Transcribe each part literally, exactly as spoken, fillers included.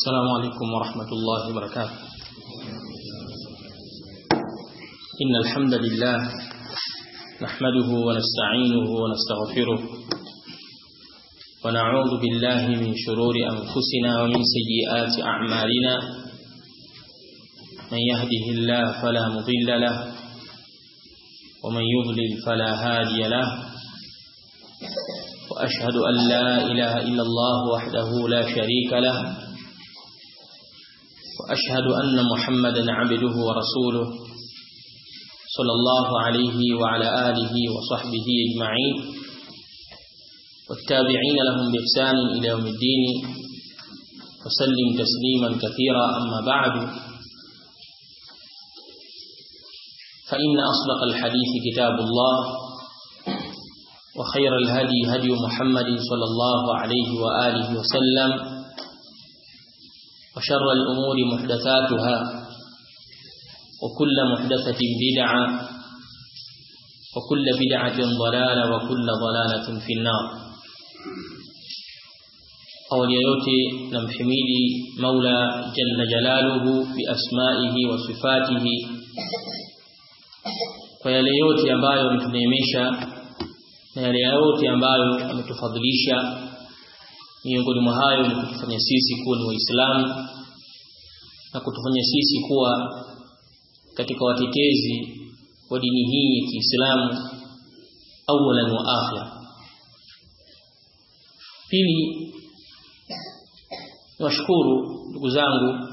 السلام عليكم ورحمة الله وبركاته. إن الحمد لله نحمده ونستعينه ونستغفره ونعوذ بالله من شرور أنفسنا ومن سيئات أعمالنا. من يهده الله فلا مضل له ومن يضلل فلا هادي له. وأشهد أن لا إله إلا الله وحده لا شريك له. وأشهد أن محمدا عبده ورسوله صلى الله عليه وعلى آله وصحبه أجمعين والتابعين لهم بإحسان إلى يوم الدين وسلم تسليما كثيرا. أما بعد، فإن أصدق الحديث كتاب الله وخير الهدي هدي محمد صلى الله عليه وآله وسلم وشر الأمور محدثاتها وكل محدثة بدعة وكل بدعة ضلالة وكل ضلالة في النار. أولي يوتي نمحميدي مولى جل جلاله بأسمائه وصفاته ويلي يوتي ambayo ametuneemesha na yale yote ambayo ametufadhilisha. Miongoni mwa hayo ni kutufanya sisi kuwa ni Waislamu na kutufanya sisi kuwa katika watetezi wa dini hii ya Kiislamu awalan wa akhir. Pili, nawashukuru ndugu zangu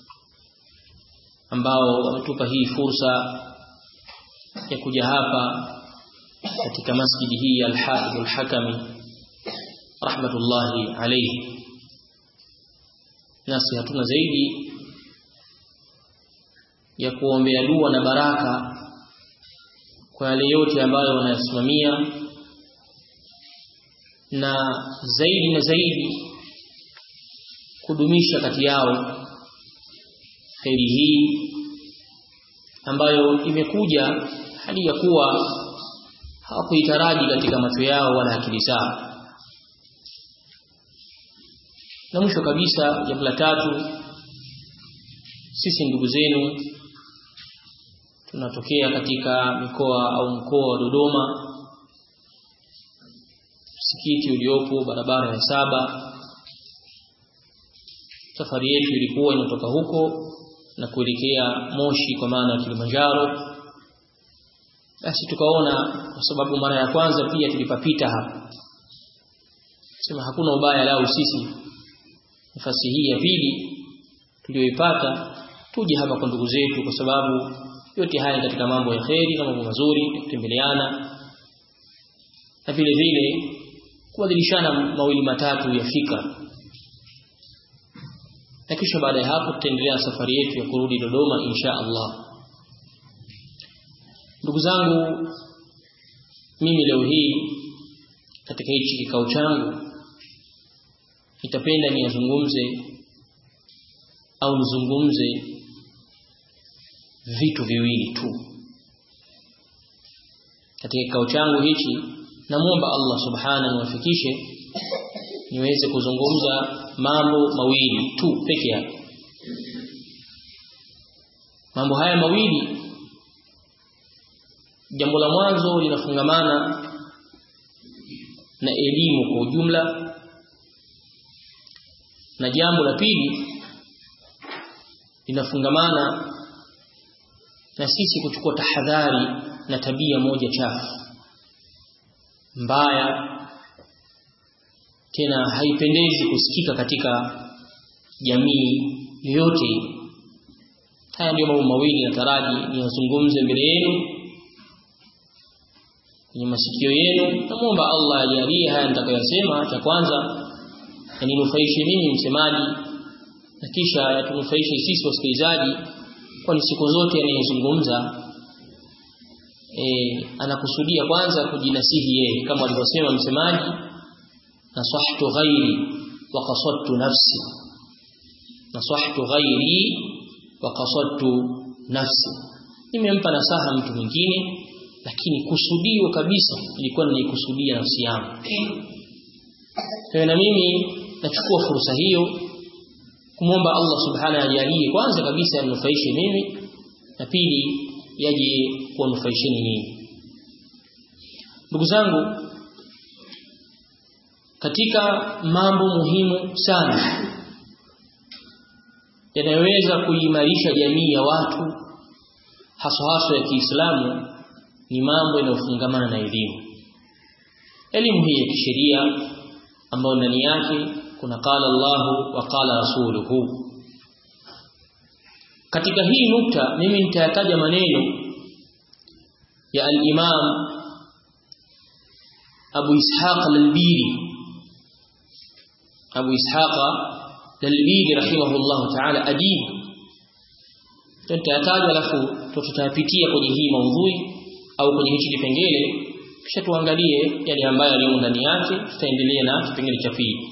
ambao wametupa hii fursa ya kuja hapa katika masjidi hii ya Al-Hafidh Al-Hakami rahmatullahi alayhi. Nasi hatuna zaidi ya kuombea dua na baraka kwa yale yote ambayo wanayasimamia, na zaidi na zaidi kudumisha kati yao kheri hii ambayo imekuja hali ya kuwa hawakuitaraji katika macho yao wala akili zao. Na mwisho kabisa, jambo la tatu, sisi ndugu zenu tunatokea katika mikoa au mkoa wa Dodoma, msikiti uliopo barabara ya saba. Safari yetu ilikuwa inatoka huko na kuelekea Moshi kwa maana ya Kilimanjaro. Basi tukaona kwa sababu mara ya kwanza pia tulipapita hapa, sema hakuna ubaya lao sisi nafasi hii ya pili tuliyoipata tuje hapa kwa ndugu zetu, kwa sababu yote haya katika mambo ya kheri na mambo mazuri, kutembeleana na vile vile kubadilishana mawili matatu ya fikra. Na kisha baada ya hapo tutaendelea safari yetu ya kurudi Dodoma insha Allah. Ndugu zangu, mimi leo hii katika hichi kikao changu nitapenda niyazungumze au nizungumze vitu viwili tu. Katika kikao changu hichi namuomba Allah subhanahu wafikishe niweze kuzungumza mambo mawili tu peke yake. Mambo haya mawili, jambo la mwanzo linafungamana na elimu kwa ujumla, na jambo la pili linafungamana na sisi kuchukua tahadhari na tabia moja chafu mbaya, tena haipendezi kusikika katika jamii yoyote. Haya ndio mambo mawili nataraji niyazungumze mbele yenu kwenye masikio yenu. Namuomba Allah ajalie haya nitakayosema, cha kwanza yaninufaishe mimi msemaji, na kisha yatunufaishe sisi wasikilizaji, kwani siku zote anayezungumza eh anakusudia kwanza kujinasihi yeye, kama alivyosema msemaji, nasahtu ghairi wa qasadtu nafsi. Nasahtu ghairi wa qasadtu nafsi, nimempa nasaha mtu mwingine lakini kusudio kabisa ilikuwa nikusudia nafsi yangu. Kwa na mimi nachukua fursa hiyo kumwomba Allah subhanahu ajalie kwanza kabisa anufaishe mimi na pili yaje kuwanufaisheni nyinyi. Ndugu zangu, katika mambo muhimu sana yanayoweza kuimarisha jamii ya watu haswa haswa ya Kiislamu ni mambo yanayofungamana na elimu. Elimu hii ya kisheria ambayo ndani yake kuna qala Allahu wa qala rasuluhu. Katika hii nukta mimi nitayataja maneno ya al-Imam Abu Ishaq al-Albiri Abu Ishaq al-Albiri rahimahullah ta'ala adib. Tutayataja alafu tutayapitia kwenye hii maudhui au kwenye hichi kipengele kisha tuangalie yale ambayo yalimo ndani yake, tutaendelea na kipengele cha pili.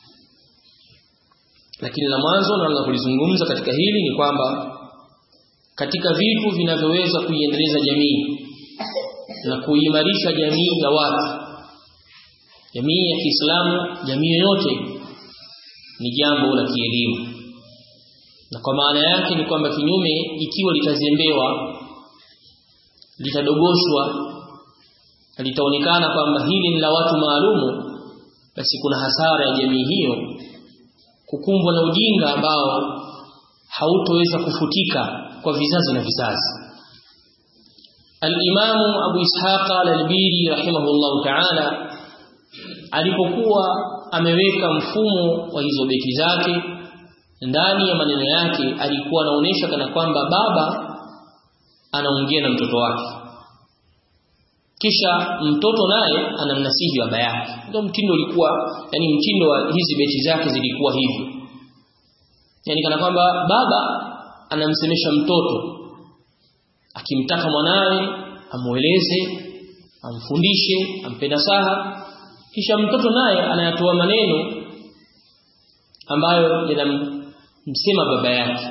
Lakini la mwanzo naanza kulizungumza katika hili ni kwamba katika vitu vinavyoweza kuiendeleza jamii na kuimarisha jamii ya watu, jamii ya Kiislamu, jamii yoyote, ni jambo la kielimu. Na kwa maana yake ni kwamba kinyume ikiwa litazembewa, litadogoshwa, litaonekana kwamba hili ni la watu maalumu, basi kuna hasara ya jamii hiyo kukumbwa na ujinga ambao hautoweza kufutika kwa vizazi na vizazi. Al-Imam Abu Ishaq al-Albiri rahimahullah ta'ala alipokuwa ameweka mfumo wa hizo beti zake, ndani ya maneno yake alikuwa anaonesha kana kwamba baba anaongea na mtoto wake, kisha mtoto naye anamnasihi baba yake. Ndio mtindo ulikuwa, yani mtindo wa hizi beti zake zilikuwa hivyo. Yani kana kwamba baba anamsemesha mtoto akimtaka mwanae amueleze, amfundishe, ampe nasaha, kisha mtoto naye anayatoa maneno ambayo yanamsema baba yake.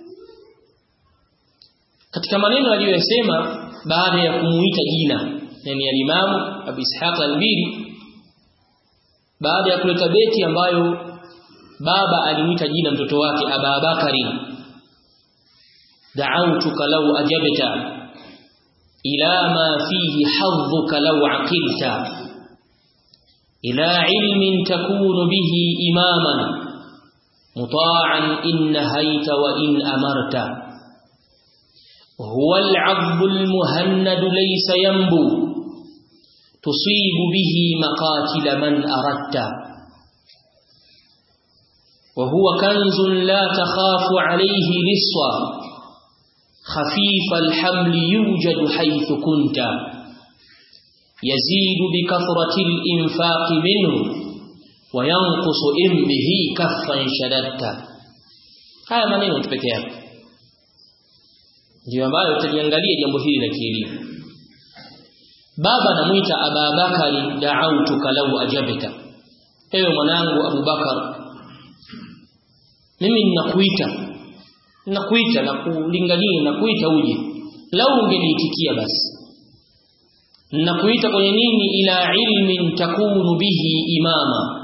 Katika maneno aliyosema baada ya kumuita jina, yani al-Imam Abu Ishaq al-Albiri baada ya kuleta beti ambayo baba alimuita jina mtoto wake Aba Bakari, da'awtuka law ajabta ila ma fihi hadhuka law aqilta ila ilmin takunu bihi imaman muta'an in nahayta wa in amarta huwa al-'abdu al-muhannadu laysa yanbu tusibu bihi maqatila man aradta wa huwa kanzun la takhafu alayhi liswa khafifa al-hamli yujadu haythu kunta yazidu bi kathrati al-infaq minhu wa yanqusu in bihi kaffan shadatta. Haya maneno pekee yake ndio ambayo tutaliangalia jambo hili la kielimu. Baba anamuita Aba Bakari, da'awtuka law ajabta, ewe mwanangu Abu Bakar, mimi ninakuita ninakuita na kulingania na kuita uje, lau ungeniitikia basi. Ninakuita kwenye nini? Ila ilmin takunu bihi imama,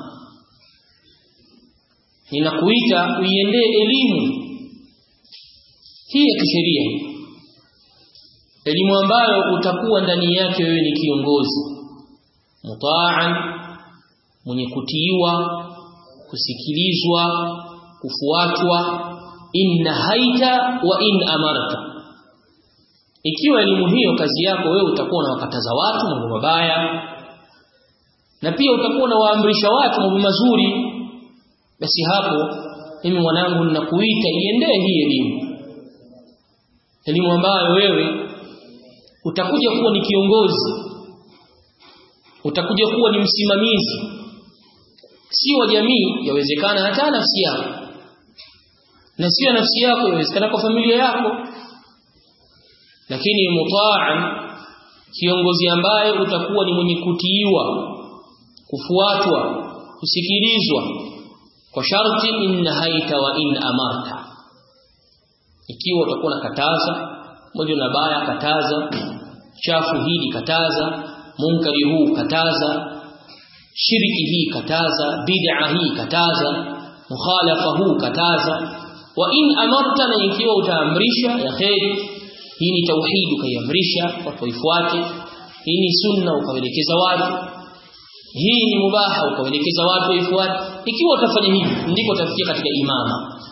ninakuita uiendee elimu hii ya kisheria, elimu ambayo utakuwa ndani yake wewe ni kiongozi mutaan, mwenye kutiiwa, kusikilizwa, kufuatwa, inna haita wa in amarta. Ikiwa elimu hiyo kazi yako wewe utakuwa unawakataza watu mambo mabaya na pia utakuwa unawaamrisha watu mambo mazuri, basi hapo mimi mwanangu ninakuita iendee hii elimu, elimu ambayo wewe utakuja kuwa ni kiongozi, utakuja kuwa ni msimamizi, si wa jamii, yawezekana hata nafsi yako, na sio nafsi yako, yawezekana kwa familia yako, lakini mutaan, kiongozi ambaye utakuwa ni mwenye kutiiwa, kufuatwa, kusikilizwa, kwa sharti inna haita wa in amarta. Ikiwa utakuwa nakataza moja na baya, kataza chafu hili, kataza munkari huu, kataza shiriki hii, kataza bid'a hii, kataza, mukhalafahu kataza, wa in amarta, na ikiwa utaamrisha ya khairi, hii ni tauhid ukaiamrisha watu waifuate, hii ni sunna ukaelekeza watu, hii ni mubaha ukaelekeza watu waifuate, ikiwa utafanya hivi ndipo utafikia katika imama.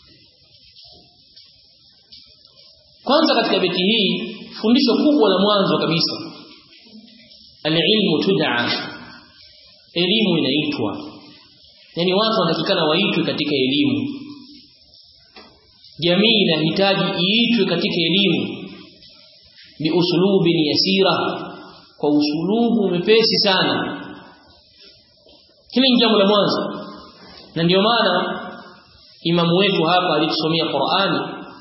Kwanza katika beti hii fundisho kubwa la mwanzo kabisa, al-ilmu tud'a, elimu inaitwa, yani watu wanatakikana waitwe katika elimu. Jamii inahitaji iitwe katika elimu bi usulubin yasira, kwa usulubu mepesi sana. Hili ni jambo la mwanzo, na ndio maana imamu wetu hapa alitusomea Qur'ani,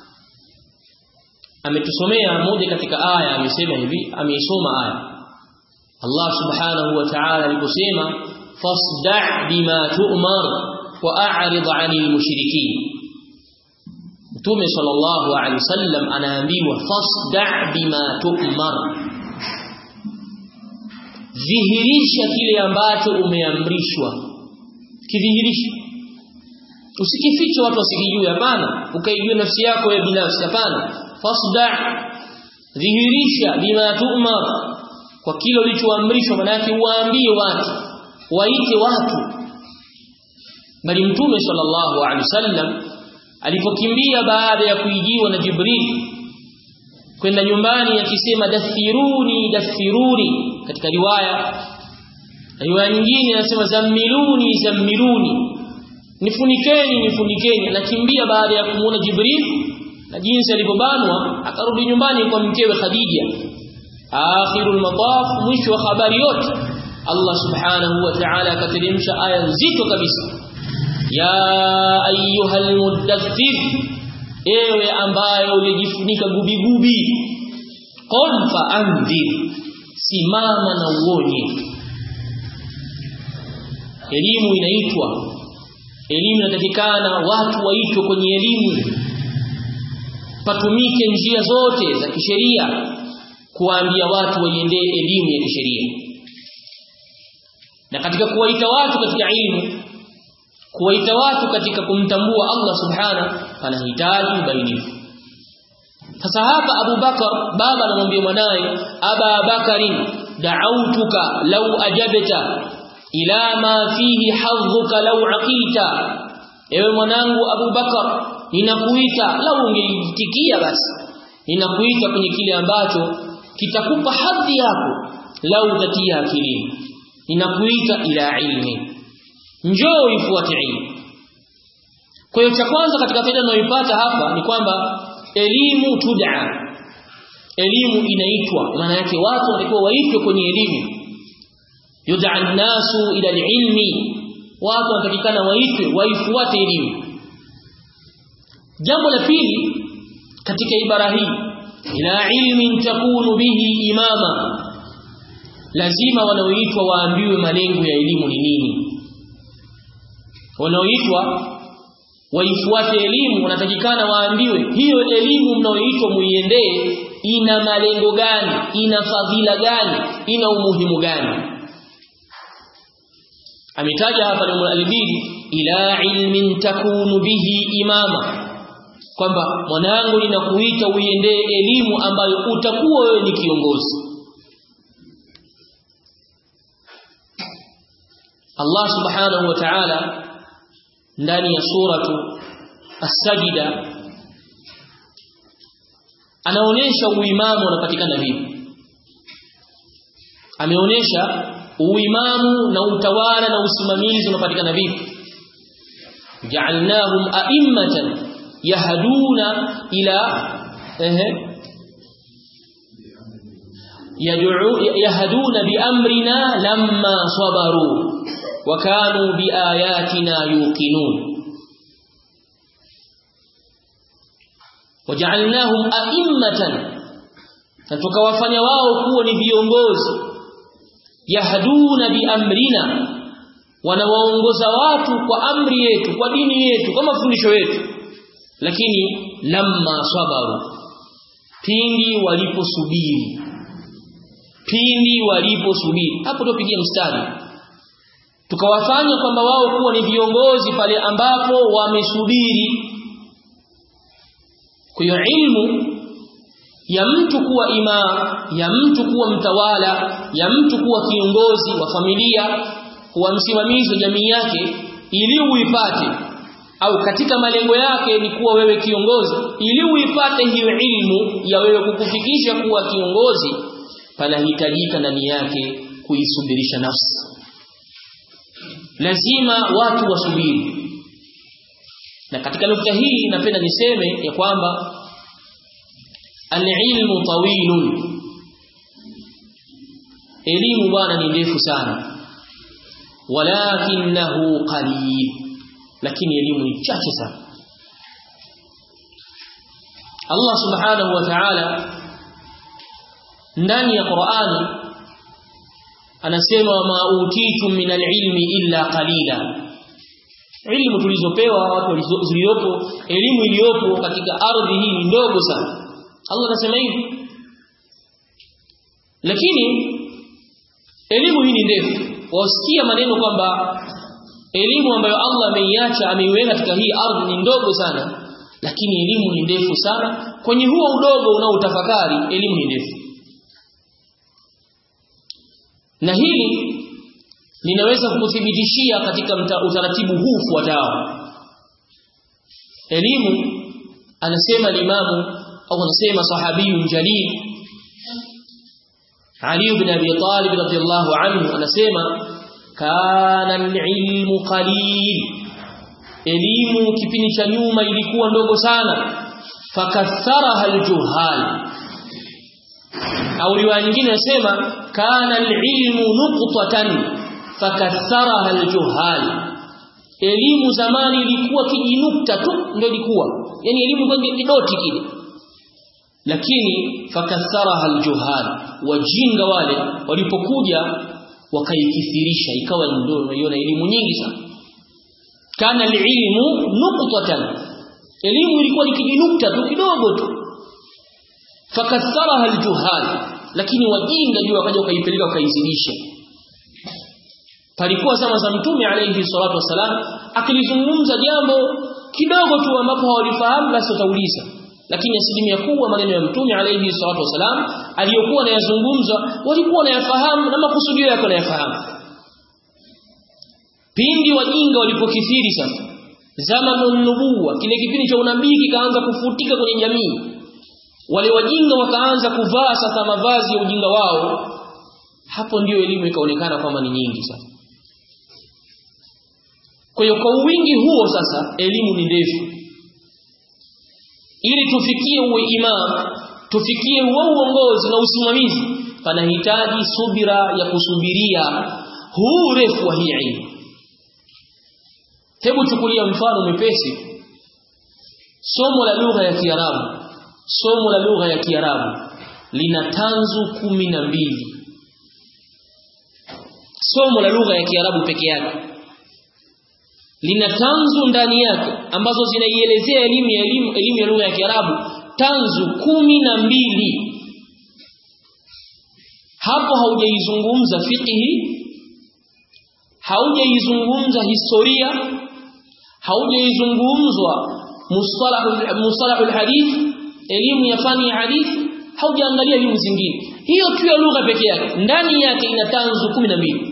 ametusomea moja katika aya, amesema hivi, ameisoma aya Allah subhanahu wa ta'ala aliposema fasda' bima tu'mar wa a'rid 'anil mushrikeen. Mtume sallallahu alaihi wasallam anaambiwa fasda' bima tu'mar, dhihirisha kile ambacho umeamrishwa, kidhihirisha, usikifiche watu wasikijue, hapana, ukaijue nafsi yako wewe binafsi, hapana. Fasda', dhihirisha bima tu'mar, kwa kile ulichoamrishwa, maana yake uwaambie watu, waite watu. Bali Mtume sallallahu alaihi wasallam alipokimbia baada ya kuijiwa na Jibril kwenda nyumbani akisema dathiruni dathiruni, katika riwaya riwaya nyingine anasema zammiluni zammiluni, nifunikeni nifunikeni, anakimbia baada ya kumuona Jibril na jinsi alipobanwa, akarudi nyumbani kwa mkewe Khadija. Akhirul mataf, mwisho wa habari yote, Allah subhanahu wa ta'ala akateremsha aya nzito kabisa, ya ayyuhal muddaththir, ewe ambaye ulijifunika gubi gubi, qul fa anzir, simama na uonye. Elimu inaitwa, elimu inatakikana watu waitwe kwenye elimu, patumike njia zote za kisheria kuambia watu waiendee elimu ya kisheria. Na katika kuwaita watu katika elimu, kuwaita watu katika kumtambua Allah subhanahu, panahitaji ubainifu. Sasa hapa Abu Bakar, baba anamwambia mwanae, Aba Bakarin da'autuka law ajabta ila ma fihi hadhuka law aqita, ewe mwanangu Abu Bakar, ninakuita, lau ungeitikia basi, ninakuita kwenye kile ambacho kitakupa hadhi yako, lau utatia akili, ninakuita ila ilmi, njoo ifuate ilmu. Kwa hiyo cha kwanza katika faida tunayoipata hapa ni kwamba elimu tud'a, elimu inaitwa, maana yake watu wanatakiwa waitwe kwenye elimu. Yud'a an-nasu ila al-ilmi, watu wanatakikana waitwe waifuate elimu. Jambo la pili katika ibara hii, ila ilmin takunu bihi imama, lazima wanaoitwa waambiwe malengo ya elimu ni nini. Wanaoitwa waifuate elimu wanatakikana waambiwe hiyo elimu mnaoitwa muiendee ina malengo gani, ina fadhila gani, ina umuhimu gani. Ametaja hapa ni al-albidi, ila ilmin takunu bihi imama, kwamba mwanangu ninakuita uiendee elimu ambayo utakuwa wewe ni kiongozi. Allah subhanahu wa ta'ala ndani ya suratu As-Sajda anaonesha uimamu unapatikana vipi. Ameonesha uimamu na utawala na usimamizi unapatikana vipi. Ja'alnahum a'immatan yahduna ila ehe yad'u yahduna bi amrina lamma sabaru wa kanu bi ayatina yuqinun. Waja'alnahum a'immatan, na tukawafanya wao kuwa ni viongozi, yahduna bi amrina, wanawaongoza watu kwa amri yetu, kwa dini yetu, kwa mafundisho yetu. Lakini lamma sabaru, pindi waliposubiri, pindi waliposubiri. Hapo tupigie mstari, tukawafanya kwamba wao kuwa ni viongozi pale ambapo wamesubiri. Kwa hiyo ilmu ya mtu kuwa imam, ya mtu kuwa mtawala, ya mtu kuwa kiongozi wa familia, kuwa msimamizi wa jamii yake, ili uipate au katika malengo yake ni kuwa wewe kiongozi, ili uipate hiyo ilmu ya wewe kukufikisha kuwa kiongozi, panahitajika ndani yake kuisubirisha nafsi. Lazima watu wasubiri. Na katika nukta hii napenda niseme ya kwamba al-ilmu tawilun, elimu bwana ni ndefu sana, walakinahu qalil, lakini elimu ni chache sana. Allah subhanahu wa ta'ala ndani ya Qur'ani anasema wama utitum min al-ilmi illa qalila. Elimu tulizopewa watu zilizopo, elimu iliyopo katika ardhi hii ni ndogo sana. Allah anasema hivi. Lakini elimu hii ni ndefu. Wasikia maneno kwamba elimu ambayo Allah ameiacha ameiweka katika hii ardhi ni ndogo sana, lakini elimu ni ndefu sana. Kwenye huo udogo unaotafakari, elimu ni ndefu. Na hili ninaweza kukuthibitishia katika utaratibu huu fuatao. Elimu, anasema limamu au anasema sahabiyun jalil Ali ibn Abi Talib radhiyallahu anhu, anasema kana al-ilmu qalil, elimu kipindi cha nyuma ilikuwa ndogo sana, fakatharaha al-juhal. Au riwaya nyingine inasema kana al-ilmu nuqtatan fakatharaha al-juhal, elimu zamani ilikuwa kijinukta tu ndio ilikuwa, yani elimu kwa kidoti kile, lakini fakatharaha al-juhal, wajinga wale walipokuja wakaikithirisha, ikawa ndio unaiona elimu nyingi sana. Kana al-ilmu nuqtatan, elimu ilikuwa ni kijinukta tu kidogo tu, fakatharaha al-juhal, lakini wajinga ndio wakaja wakaipeleka wakaizidisha. Palikuwa zama za Mtume alayhi salatu wasalam, akilizungumza jambo kidogo tu ambapo hawalifahamu basi utauliza, lakini asilimia kubwa maneno ya Mtume alayhi salatu wasalam aliyokuwa anayazungumza walikuwa wanayafahamu na makusudio yake wanayafahamu. Pindi wajinga walipokithiri sasa, zamanun nubuwa, kile kipindi cha unabii kikaanza kufutika kwenye jamii, wale wajinga wakaanza kuvaa sasa mavazi ya ujinga wao, hapo ndio elimu ikaonekana kwamba ni nyingi sana. Kwa hiyo kwa wingi huo sasa elimu ni ndefu. Ili tufikie uwe imam, tufikie uwe uongozi na usimamizi, panahitaji subira ya kusubiria huu urefu wa hii ilmu. Hebu chukulia mfano mwepesi. Somo la lugha ya Kiarabu, somo la lugha ya Kiarabu lina tanzu kumi na mbili. Somo la lugha ya Kiarabu peke yake lina tanzu ndani yake ambazo zinaielezea elimu ya elimu elimu ya lugha ya Kiarabu, tanzu kumi na mbili. Hapo haujaizungumza fiqhi, haujaizungumza historia, haujaizungumzwa mustalah mustalahul hadith, elimu ya fani ya hadithi, haujaangalia elimu zingine. Hiyo tu ya lugha peke yake ndani yake ina tanzu kumi na mbili.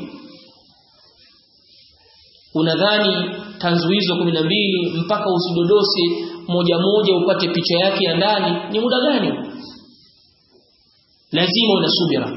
Unadhani tanzu hizo kumi na mbili mpaka usidodose moja moja upate picha yake ya ndani ni muda gani? Lazima una subira,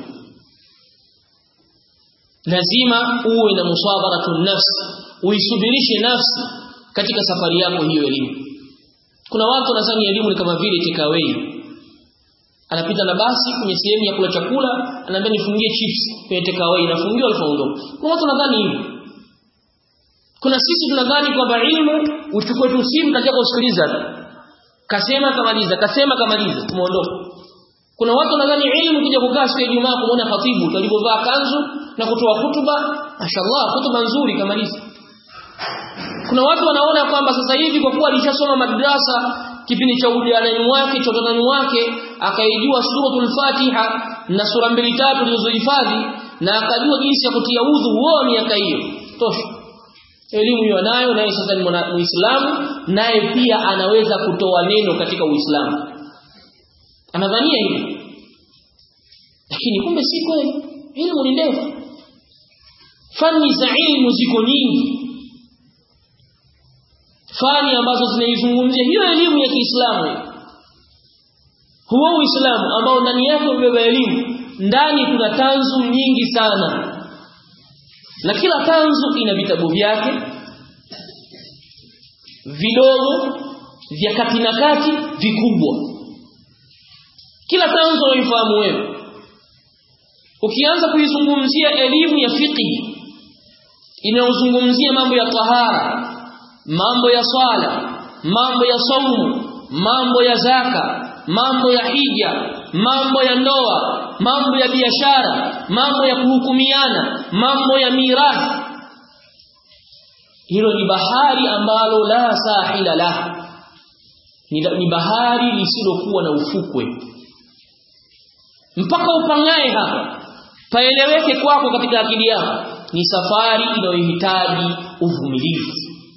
lazima uwe na musabaratun nafsi, uisubirishe nafsi katika safari yako hiyo elimu. Kuna watu wanadhani elimu ni kama vile takeaway, anapita na basi kwenye sehemu ya kula chakula, anaambia nifungie chips kwenye takeaway, nafungiwa alipoondoka. Kuna watu wanadhani hivyo. Kuna sisi tunadhani kwamba ilmu uchukue tu simu katika kusikiliza, kasema kamaliza, kasema kamaliza, tumeondoka. Kuna watu wanadhani ilmu kuja kukaa siku ya Ijumaa kumuona khatibu alivovaa kanzu na kutoa hutuba, mashallah hutuba nzuri kamaliza. Kuna watu wanaona kwamba sasa hivi kwa kuwa alishasoma madrasa kipindi cha ujana wake cha utoto wake, akaijua suratul Fatiha na sura mbili tatu zilizohifadhi, na akajua jinsi ya kutia udhu huo miaka hiyo, tosha. Elimu yonayo naye sasa ni Muislamu, naye pia anaweza kutoa neno katika Uislamu. Anadhania hivi. Lakini kumbe si kweli. Elimu ni ndefu. Fani za ilmu ziko nyingi. Fani ambazo zinaizungumzia hiyo elimu ya Kiislamu. Huo Uislamu ambao ndani yake umebeba elimu, ndani kuna tanzu nyingi sana. Na kila tanzu ina vitabu vyake vidogo, vya kati na kati, vikubwa. Kila tanzu unaifahamu wewe. Ukianza kuizungumzia elimu ya fiqh inayozungumzia mambo ya tahara, mambo ya swala, mambo ya saumu, mambo ya zaka, mambo ya hija, mambo ya ndoa, mambo ya biashara, mambo ya kuhukumiana, mambo ya mirathi. Hilo ni bahari ambalo la sahila la. Ni, ni bahari lisilokuwa na ufukwe. Mpaka upangae hapa, paeleweke kwako katika akili yako, ni safari inayohitaji uvumilivu.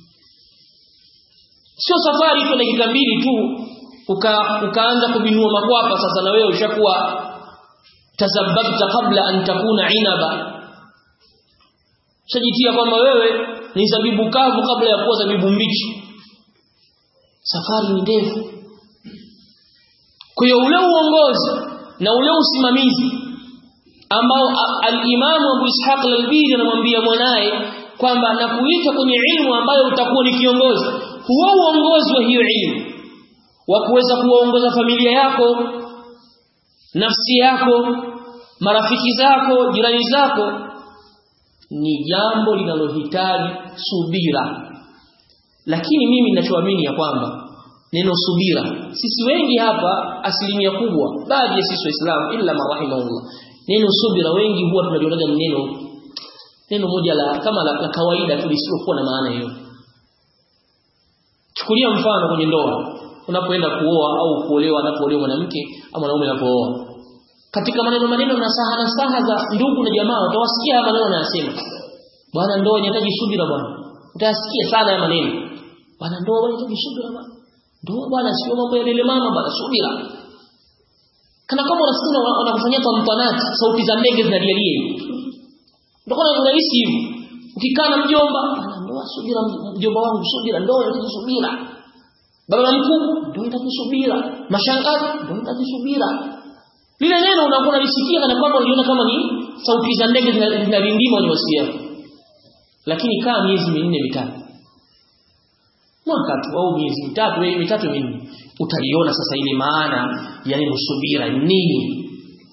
Sio safari kwa dakika mbili tu uka, ukaanza kubinua makwapa sasa na wewe ushakuwa tasabbabta kabla an takuna inaba. Shajitia kwamba wewe ni zabibu kavu kabla ya kuwa zabibu mbichi. Safari ni ndefu. Kwa hiyo ule uongozi na ule usimamizi ambao al-Imam Abu Ishaq al-Albani anamwambia mwanae kwamba nakuita kwenye ilmu ambayo utakuwa ni kiongozi, huo uongozi wa hiyo ilmu wa kuweza kuongoza familia yako, nafsi yako, marafiki zako, jirani zako, ni jambo linalohitaji subira. Lakini mimi ninachoamini ya kwamba neno subira, sisi wengi hapa, asilimia kubwa, baadhi ya sisi Waislamu illa marahimahullah, neno subira wengi huwa tunalionaga neno neno moja la kama la, la kawaida tu lisilokuwa na maana hiyo. Chukulia mfano kwenye ndoa, unapoenda kuoa au kuolewa, anapoolewa mwanamke au mwanaume anapooa, katika maneno maneno na saha na saha za ndugu na jamaa utawasikia maneno yanasema, bwana ndoa inahitaji subira bwana. Utasikia sana ya maneno, bwana ndoa inahitaji subira bwana. Ndoa bwana sio mambo ya lele mama bwana, subira. Kana kama unasikia wanakufanyia kwa mtanati, sauti za ndege zinalialia. Ndio kuna unahisi hivi. Ukikaa na mjomba, ndoa subira mjomba wangu, subira, ndoa inahitaji subira. Baba mkuu, ndoa inahitaji subira. Mashangazi, ndoa inahitaji subira. Lile neno unakuwa unalisikia kana kwamba unaona kama ni sauti za ndege zinarindima unawasikia. Lakini kaa miezi minne mitatu, mwaka tu au miezi mitatu au mitatu minne, utaliona sasa ile maana ya neno subira nini.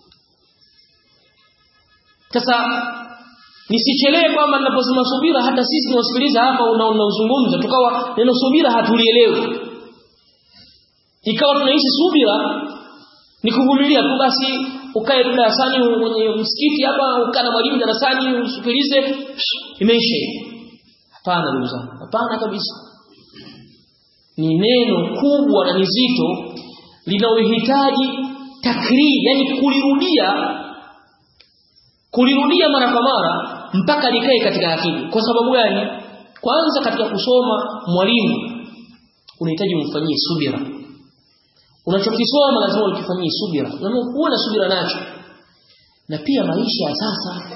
Sasa nisichelewe kwamba ninaposema subira hata sisi tunasikiliza hapa unaozungumza tukawa neno subira hatulielewi, ikawa tunaishi subira ni kuvumilia tu basi. Ukae darasani kwenye msikiti hapa, ukana mwalimu darasani usikilize, imeisha. Hapana ndugu zangu, hapana kabisa. Ni neno kubwa na nzito linalohitaji takrir, yani kulirudia kulirudia mara kwa mara mpaka likae katika akili. Kwa sababu gani? Kwanza katika kusoma, mwalimu unahitaji umfanyie subira. Unachokisoma lazima ukifanyie subira, lazima uwe na subira nacho. Na pia maisha ya sasa,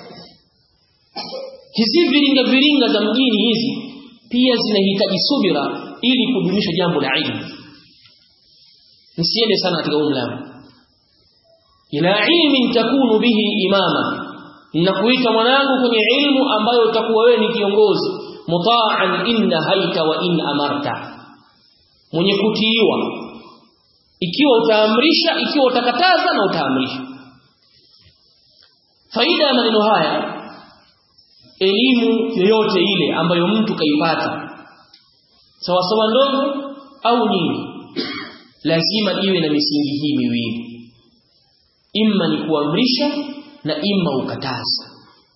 hizi viringa viringa za mjini hizi pia zinahitaji subira ili kudumisha jambo la ilmu. Nisiende sana katika umla. Ila ilmin takunu bihi imama, nakuita mwanangu kwenye ilmu ambayo utakuwa wewe ni kiongozi. Muta'an inna haita wa in amarta, mwenye kutiiwa ikiwa utaamrisha, ikiwa utakataza na utaamrisha. Faida ya maneno haya, elimu yoyote ile ambayo mtu kaipata, sawa sawa ndogo au nyingi, lazima iwe na misingi hii miwili, imma ni kuamrisha na imma ukataza.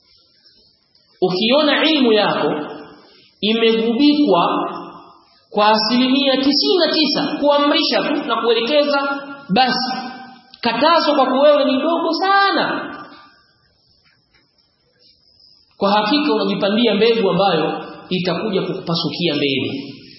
Ukiona ilmu yako imegubikwa kwa asilimia tisini na tisa kuamrisha tu na kuelekeza, basi katazo kwa wewe ni dogo sana. kwa hakika unajipandia mbegu ambayo itakuja kukupasukia mbele.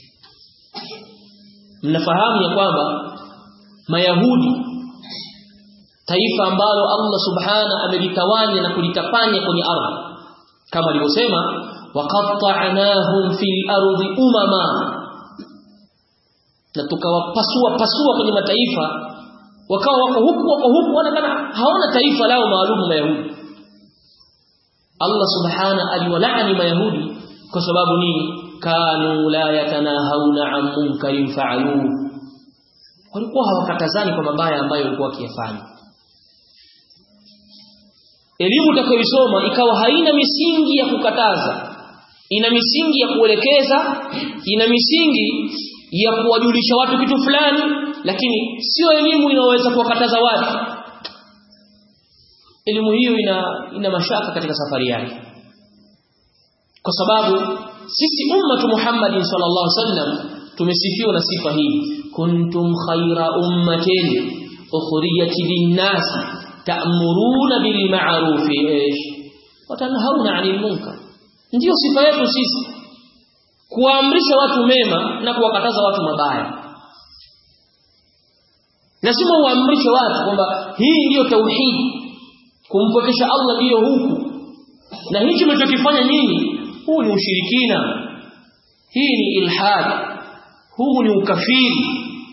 Mnafahamu ya kwamba Mayahudi, taifa ambalo Allah subhana amelitawanya na kulitapanya kwenye ardhi, kama alivyosema waqatta'nahum fil ardi umama, na tukawapasua pasua kwenye mataifa, wakawa wako huku wako huku, wanakana haona taifa lao maalumu Mayahudi. Allah subhana aliwalaani Mayahudi kwa sababu nini? Kanu la yatanahawna an munkarin fa'aluhu, walikuwa hawakatazani kwa mabaya ambayo walikuwa wakiyafanya. Elimu utakayosoma ikawa haina misingi ya kukataza, ina misingi ya kuelekeza, ina misingi ya kuwajulisha watu kitu fulani, lakini sio elimu inaweza kuwakataza watu. Elimu hiyo ina ina mashaka katika safari yake, kwa sababu sisi ummatu Muhammadin sallallahu alaihi wasallam tumesifiwa na sifa hii, kuntum khayra ummatin ukhrijat lin-nas ta'muruna bil ma'ruf wa tanhauna 'anil munkar. Ndio sifa yetu sisi, kuamrisha watu mema na kuwakataza watu mabaya. Lazima uamrishe watu kwamba hii ndiyo tauhid, kumpokesha Allah ndiyo huku, na hicho mnachokifanya nyinyi huu ni ushirikina, hii ni ilhad, huu ni ukafiri.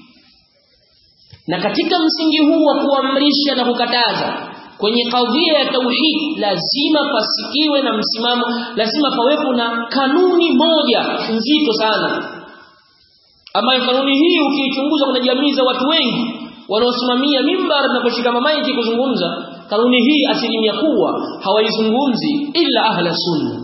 Na katika msingi huu wa kuamrisha na kukataza kwenye kadhia ya tauhid, lazima pasikiwe na msimamo, lazima pawepo na kanuni moja nzito sana, ambayo kanuni hii ukiichunguza kuna jamii za watu wengi wanaosimamia mimbar na kushika maiki kuzungumza, kanuni hii asilimia kubwa hawaizungumzi illa ahla sunna.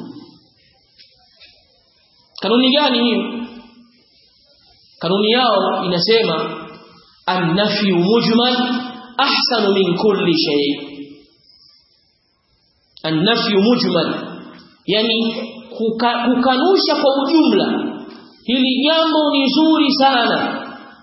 Kanuni gani hiyo? Kanuni yao inasema an-nafyu mujmal ahsanu min kulli shay. An-nafyu mujmal, yani kuka, kukanusha kwa ujumla, hili jambo ni zuri sana.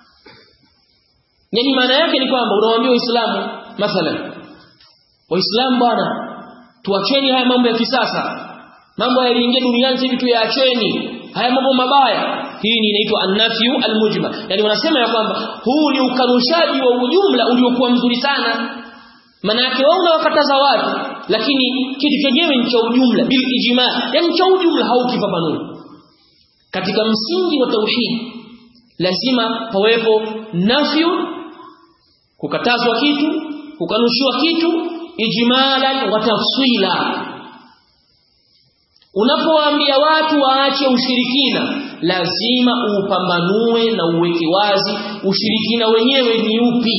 Yani maana yake ni kwamba unawaambia Waislamu, mathalan Waislamu, bwana tuacheni haya mambo ya kisasa, mambo yaliingia duniani hivi tuyaacheni, haya mambo mabaya. Hii ni inaitwa an-nafyu al-mujmal. Yani wanasema ya kwamba huu ni ukanushaji wa ujumla uliokuwa mzuri sana. Maana yake wao unawakataza watu, lakini kitu chenyewe ni cha ujumla bil ijma, yani cha ujumla haukifafanui. Katika msingi wa tauhid lazima pawepo nafyu, kukatazwa kitu, kukanushwa kitu, ijmalan wa tafsila. Unapowaambia watu waache ushirikina, lazima upambanue na uweke wazi ushirikina wenyewe ni upi.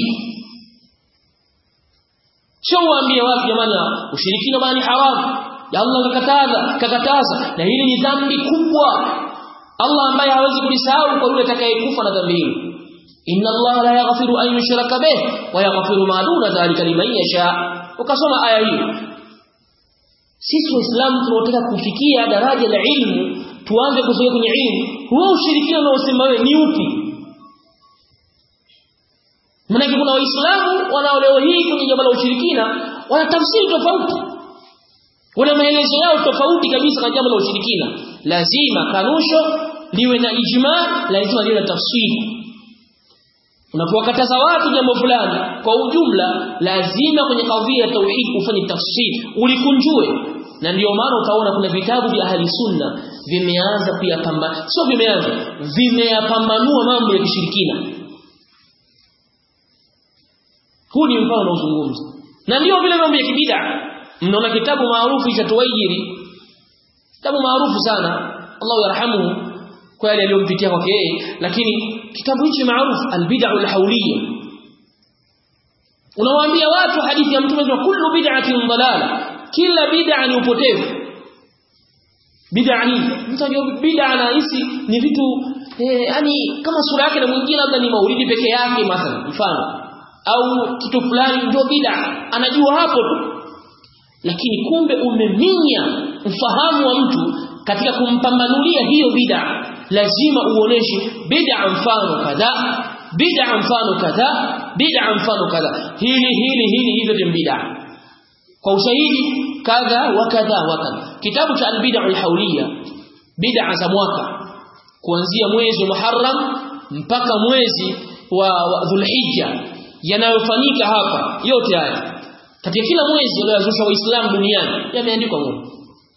Sio uambie watu jamani ushirikina bali haramu, ya Allah kakataza, kakataza na hili ni dhambi kubwa, Allah ambaye hawezi kulisahau kwa yule atakayekufa na dhambi hili. Inna Allah la yaghfiru an yushraka bih wa yaghfiru ma duna dhalika liman yasha. Ukasoma aya hii. Sisi Waislamu tunataka kufikia daraja la ilmu, tuanze kuzoea kwenye ilmu. Huo ushirikina unaosema wewe ni upi? Maana kuna Waislamu wanao leo hii kwenye jambo la ushirikina wana tafsiri tofauti, wana maelezo yao tofauti kabisa kwa jambo la ushirikina. Lazima kanusho liwe na ijma, lazima liwe na tafsiri. Unapowakataza watu jambo fulani kwa ujumla, lazima kwenye kadhia ya tauhid ufanye tafsiri, ulikunjue. Na ndio maana utaona kuna vitabu vya ahli sunna vimeanza pia pamba, sio vimeanza, vimeyapambanua mambo ya kishirikina. Huu ni mfano unaozungumza. Na ndio vile mambo ya kibid'a. Mnaona kitabu maarufu cha Tuwaijiri, kitabu maarufu sana, Allah yarhamuhu kwa yale aliyompitia kwake yeye, lakini kitabu hichi maarufu al-bid'ah al-hawliyya. Unawaambia watu hadithi ya Mtume wa kullu bid'atin dalala, kila bid'a ni upotevu. Bid'a ni mtu anajua bid'a na hisi ni vitu eh, yani kama sura yake na mwingine labda ni maulidi peke yake mathalan mfano, au kitu fulani ndio bid'a, anajua hapo tu. Lakini kumbe umeminya ufahamu wa mtu katika kumpambanulia hiyo bid'a. Lazima uoneshe bid'a mfano kadha, bid'a mfano kadha, bid'a mfano kadha, hili hili hili hivyo ni bid'a. kwa ushahidi kadha wa kadha wa kadha. Kitabu cha al-bid'ah al-hawliya, bid'a za mwaka kuanzia mwezi wa Muharram mpaka mwezi wa, wa Dhulhijja yanayofanyika hapa yote haya katika kila mwezi yaliyozusha waislamu duniani yameandikwa huko.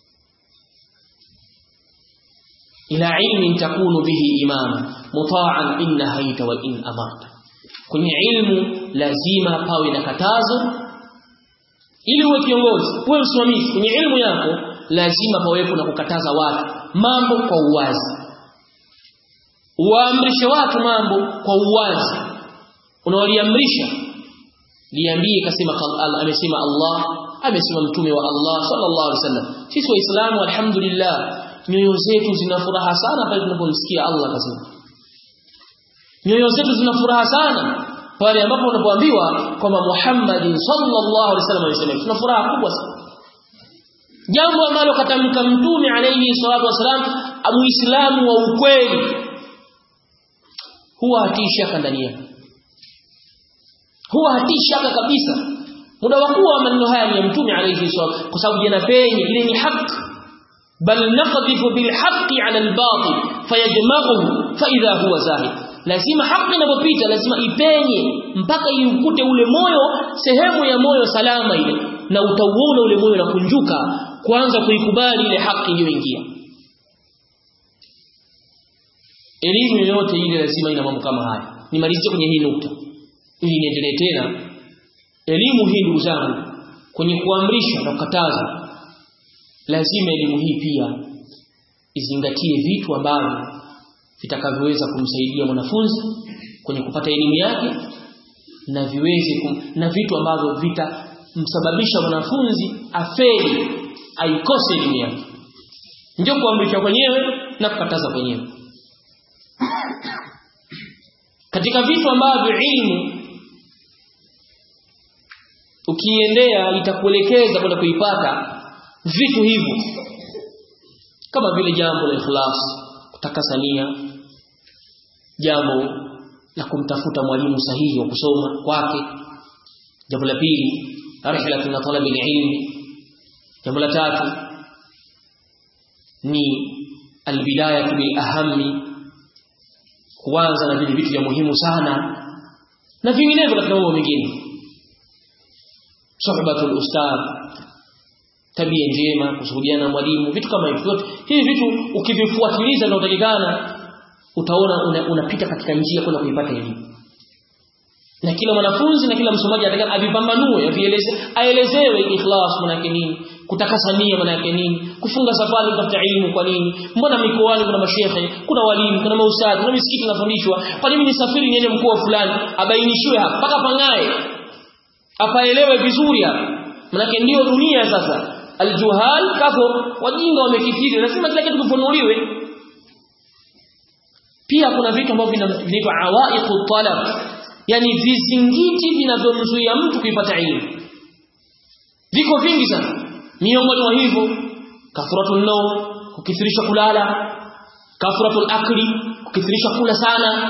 Ila ilmin takunu bihi imama muta'an in nahaita wa in amarta. Kwenye ilmu lazima pawe na katazo ili uwe kiongozi, uwe msimamizi. Kwenye ilmu yako lazima pawepo na kukataza watu mambo kwa uwazi, waamrishe watu mambo kwa uwazi. Unawaliamrisha, liambie kasema amesema Allah, amesema mtume wa Allah sallallahu alaihi wasallam. Sisi waislamu alhamdulillah nyoyo zetu zina furaha sana pale tunapomsikia Allah kasema. Nyoyo zetu zina furaha sana pale ambapo unapoambiwa kwamba Muhammad sallallahu alaihi wasallam amesema. Tuna furaha kubwa sana. Jambo ambalo katamka mtume alayhi salatu wasallam, muislamu wa ukweli huwa hatii shaka ndani yake, huwa hatii shaka kabisa muda wa kuwa maneno haya ni ya mtume alayhi salatu, kwa sababu yanapenye ile ni haki. Bal naqdhifu bil haqqi ala al batil fayajma'uhu fa idha huwa zahid. Lazima haki inapopita lazima ipenye mpaka iukute ule moyo, sehemu ya moyo salama ile, na utauona ule moyo unakunjuka kuanza kuikubali ile haki iliyoingia. Elimu yoyote ile lazima ina mambo kama haya. Nimalizie kwenye hii nukta ili niendelee tena. Elimu hii ndugu zangu, kwenye kuamrisha na kukataza, lazima elimu hii pia izingatie vitu ambavyo vitakavyoweza kumsaidia mwanafunzi kwenye kupata elimu yake, na viweze kum, na vitu ambavyo vitamsababisha mwanafunzi afeli, aikose elimu yake. Ndio kuamrisha kwenyewe na kukataza kwenyewe. Katika vitu ambavyo ilmu ukiendea itakuelekeza kwenda kuipata vitu hivyo, kama vile jambo la ikhlas, kutakasa nia, jambo la kumtafuta mwalimu sahihi wa kusoma kwake, jambo la pili rihlatu na talabi ilmi, jambo la tatu ni albidayatu bil ahami, kuanza na vile vitu vya muhimu sana na vinginevyo katika mambo mengine, suhbatul ustad, tabia njema, kusuhudiana na mwalimu, vitu kama hivyo. Hivi vitu ukivifuatiliza na utakikana utaona unapita una katika njia kwenda kuipata elimu. Na kila mwanafunzi na kila msomaji atakana avipambanue, avieleze, aelezewe ikhlas maana yake nini, kutakasa nia maana yake nini, kufunga safari kutafuta elimu kwa nini, mbona mikoani kuna mashehe, kuna walimu, kuna maustadhi, kuna misikiti inafundishwa, kwa nini nisafiri niende mkoa fulani, abainishiwe hapa mpaka pangae, apaelewe vizuri hapa. Maana yake ndio dunia sasa. Aljuhal kapo, wajinga wamekithiri, lazima kila kitu kifunuliwe. Pia kuna vitu ambavyo vinaitwa awaiqut talab, yani vizingiti vinavyomzuia mtu kuipata elimu. Viko vingi sana. Miongoni mwa hivyo kafuratul nawm, kukithirisha kulala, kafuratul akli, kukithirisha kula sana.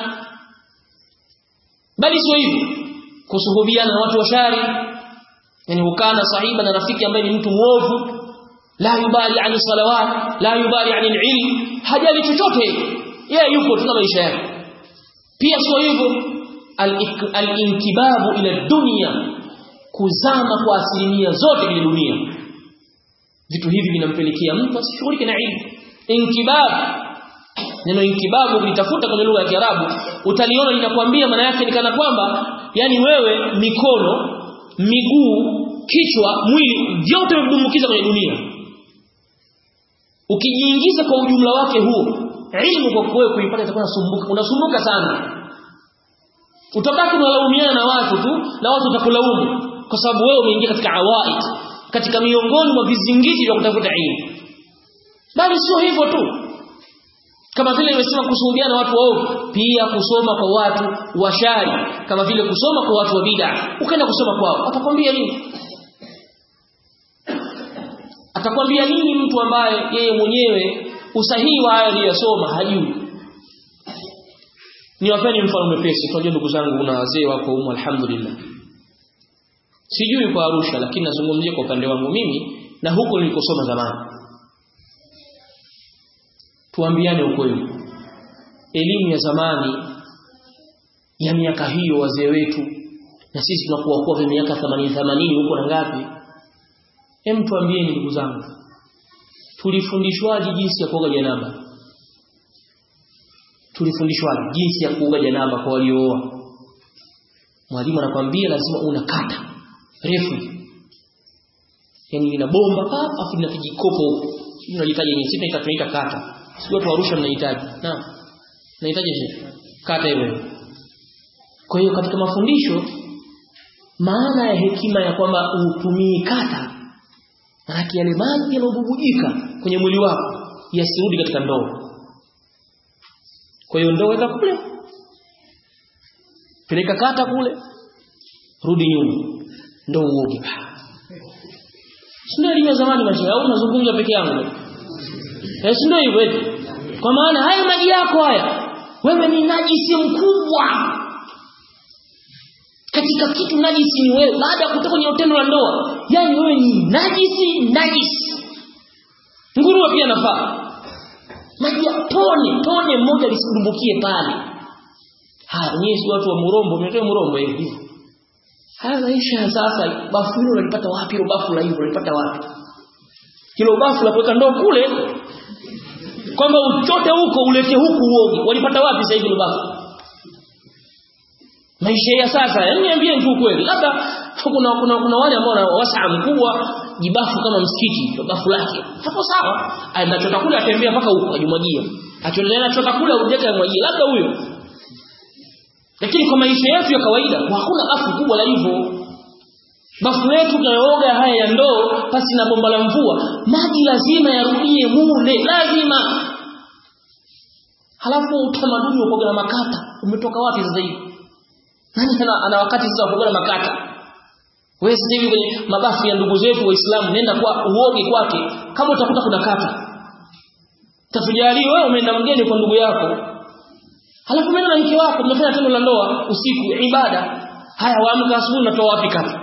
Bali sio hivyo, kusuhubiana na watu washari, yani ukana sahiba na rafiki ambaye ni mtu muovu, la yubali ani salawat, la yubali ani ilm, hajali chochote, yeye yuko tuna maisha yake. Pia sio hivyo, al-inkibabu ila dunya, kuzama kwa asilimia zote kwenye dunia. Vitu hivi vinampelekea mtu asishughulike na ilmu. Inkibab, neno inkibabu ukitafuta kwenye lugha ya Kiarabu utaliona linakwambia maana yake ni kana kwamba yani wewe mikono, miguu, kichwa, mwili vyote vimedumbukiza kwenye dunia. Ukijiingiza kwa ujumla wake huo, ilmu kwa wewe kuipata itakuwa unasumbuka, unasumbuka sana. Utabaki unalaumiana na watu tu, na watu watakulaumu kwa sababu wewe umeingia katika awaid, katika miongoni mwa vizingiti vya kutafuta ilmu. Bali sio hivyo tu, kama vile nimesema kusuhudiana na watu waovu, pia kusoma kwa watu washari, kama vile kusoma kwa watu wa bid'a. Ukaenda kusoma kwao, atakwambia nini? Atakwambia nini mtu ambaye yeye mwenyewe usahihi wa haya aliyosoma hajui? Ni wapeni mfano mwepesi. Tunajua ndugu zangu, una wazee wako humu alhamdulillah. Sijui kwa Arusha, lakini nazungumzia kwa upande wangu mimi na huko nilikosoma zamani. Tuambiane ukweli. Elimu ya zamani ya miaka hiyo wazee wetu na sisi tunakuwa kwa miaka themanini themanini huko na ngapi? Hem, tuambieni ndugu zangu. Tulifundishwaje jinsi ya kuoga janaba? Tulifundishwaje jinsi ya kuoga janaba kwa waliooa? Mwalimu anakuambia lazima unakata refu. Yaani ina bomba hapa afu ina kijikopo. Sio unahitaji yenyewe, sisi tunaita kata. Sio watu Arusha mnahitaji. Na nahitaji hivi. Kata hiyo. Kwa hiyo katika mafundisho maana ya hekima ya kwamba utumie kata, maana yale maji yanobubujika kwenye mwili wako yasirudi katika ndoo. Kwa hiyo ndoo weka kule, peleka kata kule, rudi nyuma, ndoo uoge. Sio elimu ya zamani mashauri au unazungumza peke yangu? Eh, sio hivyo eti. Kwa maana haya maji yako haya, wewe ni najisi mkubwa. Katika kitu najisi ni wewe baada ya kutoka kwenye tendo la ndoa. Yaani wewe ni najisi, najisi. Nguruwe pia nafaa. Maji ya tone, tone moja lisidumbukie pale. Haya, nyinyi si watu wa Murombo, mnatoa Murombo hivi. Haya maisha sasa, bafu hilo unalipata wapi? Hilo bafu la hivyo unalipata wapi? Hilo bafu la kuweka ndoo kule kwamba uchote huko ulete huku uoge. Walipata wapi sasa hivi hilo bafu? Maisha ya sasa, yani niambie tu kweli. Labda kuna kuna kuna wale ambao wana wasaa mkubwa, jibafu kama msikiti, bafu lake. Hapo sawa. Anachota kule atembea mpaka huko ajumwagia. Achotana anachota kule udeka mwagie. Labda huyo. Lakini kwa maisha yetu ya kawaida, hakuna bafu kubwa la hivyo. Bafu letu tunaoga haya ya ndoo pasi na bomba la mvua, maji lazima yarudie mule, lazima. Halafu utamaduni wa kuoga na makata umetoka wapi sasa hivi? Nani ana, ana wakati sasa wa kuoga na makata? Wewe sasa hivi kwenye mabafu ya ndugu zetu Waislamu nenda kwa uoge kwake, kama utakuta kuna kata. Tafujali wewe umeenda mgeni kwa ndugu yako. Halafu umeenda na mke wako mnafanya tendo la ndoa usiku ibada. Haya waamka asubuhi unatoa wapi kata?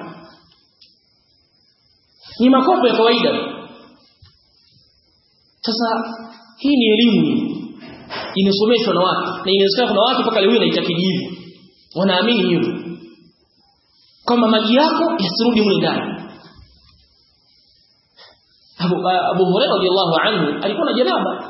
Ni makopo ya kawaida. Sasa hii ni elimu imesomeshwa na watu na inawezekana kuna watu mpaka leo wanaitakidi hivi. Wanaamini hivyo. Kama maji yako yasirudi mle ndani. Abu Abu Hurairah radhiyallahu anhu alikuwa na janaba.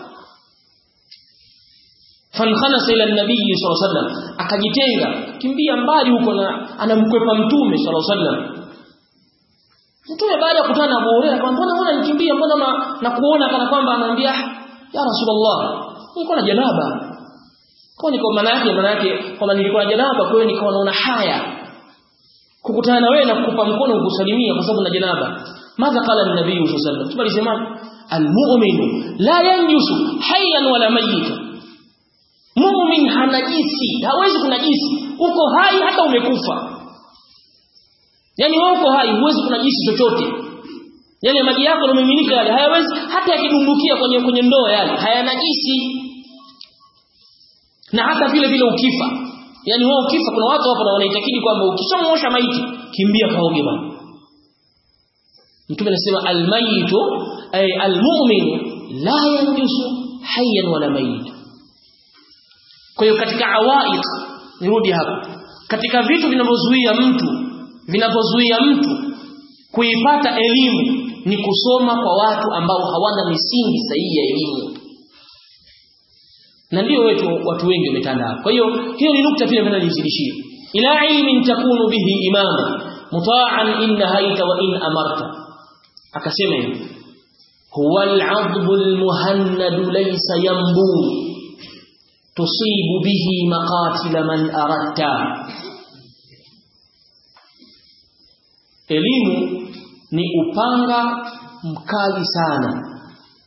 Fankhanasa ila an-nabii sallallahu alaihi wasallam, akajitenga, kimbia mbali huko na anamkwepa mtume sallallahu alaihi wasallam. Mtume baada ya kukutana na Abu Hurairah akamwambia, mbona mbona nikimbia, mbona na, na kuona kana kwamba anaambia ya Rasulullah, nilikuwa na janaba. Kwa niko maana yake maana yake kwamba nilikuwa na janaba, kwa hiyo nikawa naona haya kukutana na wewe na kukupa mkono kukusalimia kwa sababu na janaba. Madha qala an-nabii sallallahu alaihi wasallam? Tubali sema al-mu'minu la yanjusu hayyan wala mayyita. Mu'min hanajisi, hawezi kunajisi. Uko hai hata umekufa. Yaani wewe uko hai huwezi kunajisi chochote. Yaani maji yako yanamiminika yale hayawezi hata yakidumbukia kwenye kwenye ndoo yale hayanajisi. Na hata vile vile ukifa. Yaani wewe ukifa kuna watu hapa wanaitakidi kwamba ukishamuosha maiti kimbia kaoge bana. Mtume anasema al-mayitu ay al-mu'min la yanjusu hayyan wala mayit. Kwa hiyo katika awaid, nirudi hapo, katika vitu vinavyozuia mtu vinavyozuia mtu kuipata elimu ni kusoma kwa watu ambao hawana misingi sahihi ya elimu. Na ndio wetu watu wengi wametanda hapo. Kwa hiyo hiyo ni nukta pia tunalizidishia. Ila ilmin takunu bihi imama muta'an in nahaita wa in amarta. Akasema hivi, huwa al-'adbu al-muhannad laysa yanbu tusibu bihi maqatil man aradta. Elimu ni upanga mkali sana.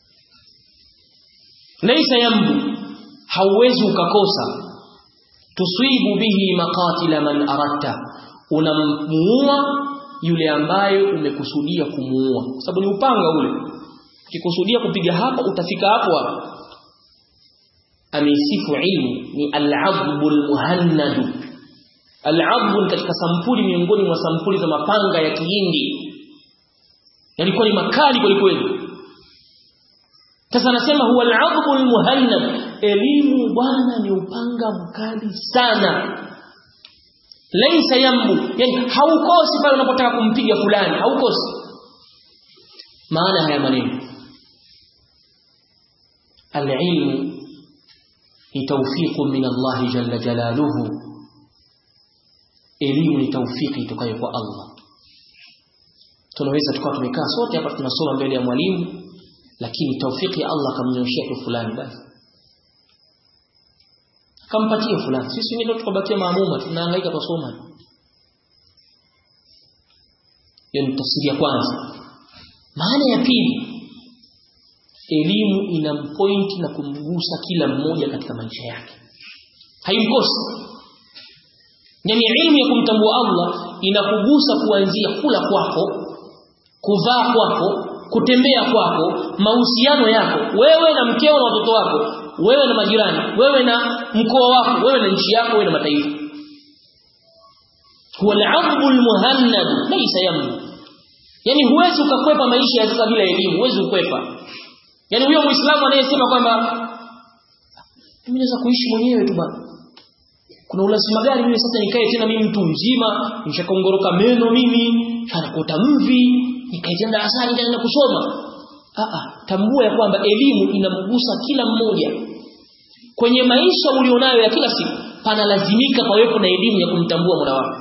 Laysa yanbu, hauwezi ukakosa. Tusibu bihi maqatil man aradta, unamuua yule ambaye umekusudia kumuua, sababu ni upanga ule. Ukikusudia kupiga hapa utafika hapo hapo. Ameisifu ilmu ni al-'adbul muhannad. Al-'adbu katika sampuli miongoni mwa sampuli za mapanga ya Kihindi. Yalikuwa ni makali kweli kweli. Sasa anasema huwa al-'adbu al-muhannad, elimu bwana ni upanga mkali sana. Laysa yambu, yani haukosi pale unapotaka kumpiga fulani, haukosi. Maana haya maneno, al-ilmu ni tawfiqu min Allah jalla jalaluhu. Elimu ni tawfiki itokayo kwa Allah. Tunaweza tukawa tumekaa sote hapa tunasoma mbele ya mwalimu, lakini tawfiki ya Allah kamnyoshia tu fulani basi, kampatia fulani. Sisi ndio tukabakia maamuma tunahangaika kusoma. Hiyo ni tafsiri ya kwanza. Maana ya pili, elimu inampoint na kumgusa kila mmoja katika maisha yake, haimkosi. Yani elimu ya kumtambua Allah inakugusa kuanzia kula kwako, kuvaa kwako, kutembea kwako, mahusiano yako, wewe na mkeo na watoto wako, wewe na majirani, wewe na mkoa wako, wewe na nchi yako, wewe na mataifa. Huwa al-'adbu al-muhannad laysa yambu. Yani huwezi ukakwepa maisha ya sasa bila elimu, huwezi ukwepa. Yani huyo Muislamu anayesema kwamba mimi naweza kuishi mwenyewe tu bwana, kuna ulazima gani mimi sasa nikae tena mimi mtu mzima, nishakongoroka meno mimi, nakota mvi, nikae tena darasani tena kusoma. Ah ah, tambua ya kwamba elimu inamgusa kila mmoja. Kwenye maisha ulionayo ya kila siku, pana lazimika pawepo na elimu ya kumtambua Mola wako.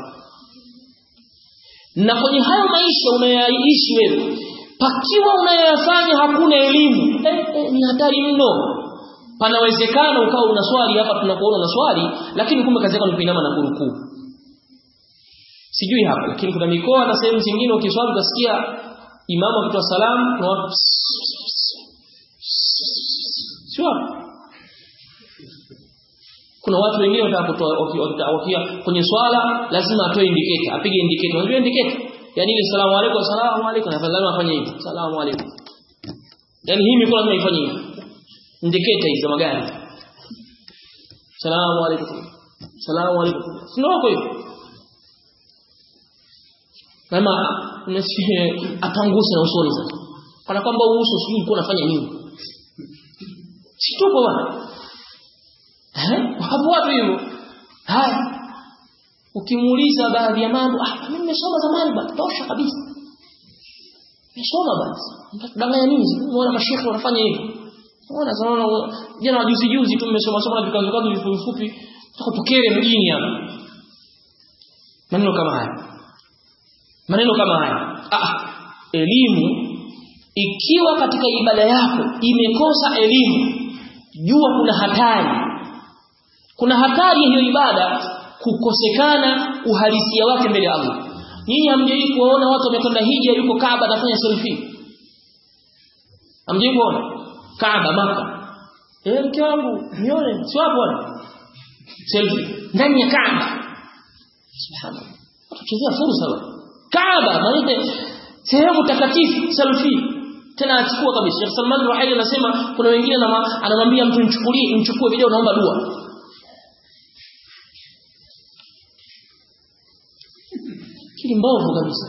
Na kwenye hayo maisha unayoishi wewe, pakiwa unayoyafanya hakuna elimu, eh, eh, ni hatari mno. Panawezekana ukawa una swali hapa tunapoona na swali, lakini kumbe kazi yako ni kuinama na kurukuu. Sijui hapa, lakini kuna mikoa na sehemu zingine ukiswali utasikia imamu akitoa salamu na watu sio. Kuna watu wengine wanataka kutoa wakia kwenye swala lazima atoe indicator, apige indicator. Unajua indicator? Yaani ile salamu alaykum, salamu alaykum, afadhali afanye hivi, salamu alaykum. Yaani hii mikono lazima ifanye hivi. Indicator hizo magari. Salamu alaykum. Salamu alaykum. Sio kwa hiyo. Kama unasikia atanguse na usoni sasa. Kana kwamba uso sijui uko unafanya nini. Sitopo bwana. Eh? Hapo watu hivyo. Haya. Ukimuuliza baadhi ya mambo, ah mimi nimesoma zamani bwana, tosha kabisa. Nimesoma basi. Mtadanganya nini? Unaona mashehe wanafanya hivyo. Unaona sana jana juzi juzi tu nimesoma soma na vikazo kazo vifupi vifupi, tukatokere mjini hapa. Maneno kama haya. Maneno kama haya. Ah, elimu ikiwa katika ibada yako imekosa elimu, jua kuna hatari. Kuna hatari ya hiyo ibada kukosekana uhalisia wake mbele ya Allah. Nyinyi hamjui kuona watu wamekwenda hija, yuko Kaaba anafanya selfie? Hamjui kuona Kaaba Maka? Eh, mke wangu nione, sio hapo bwana. Selfie ndani ya Kaaba. Subhanallah. Tuchezea fursa bwana. Kaaba maana sehemu takatifu, selfie tena achukua kabisa. Sheikh Salman Ruhaili anasema kuna wengine anamwambia mtu nichukulie nichukue video naomba dua. Kile mbovu kabisa.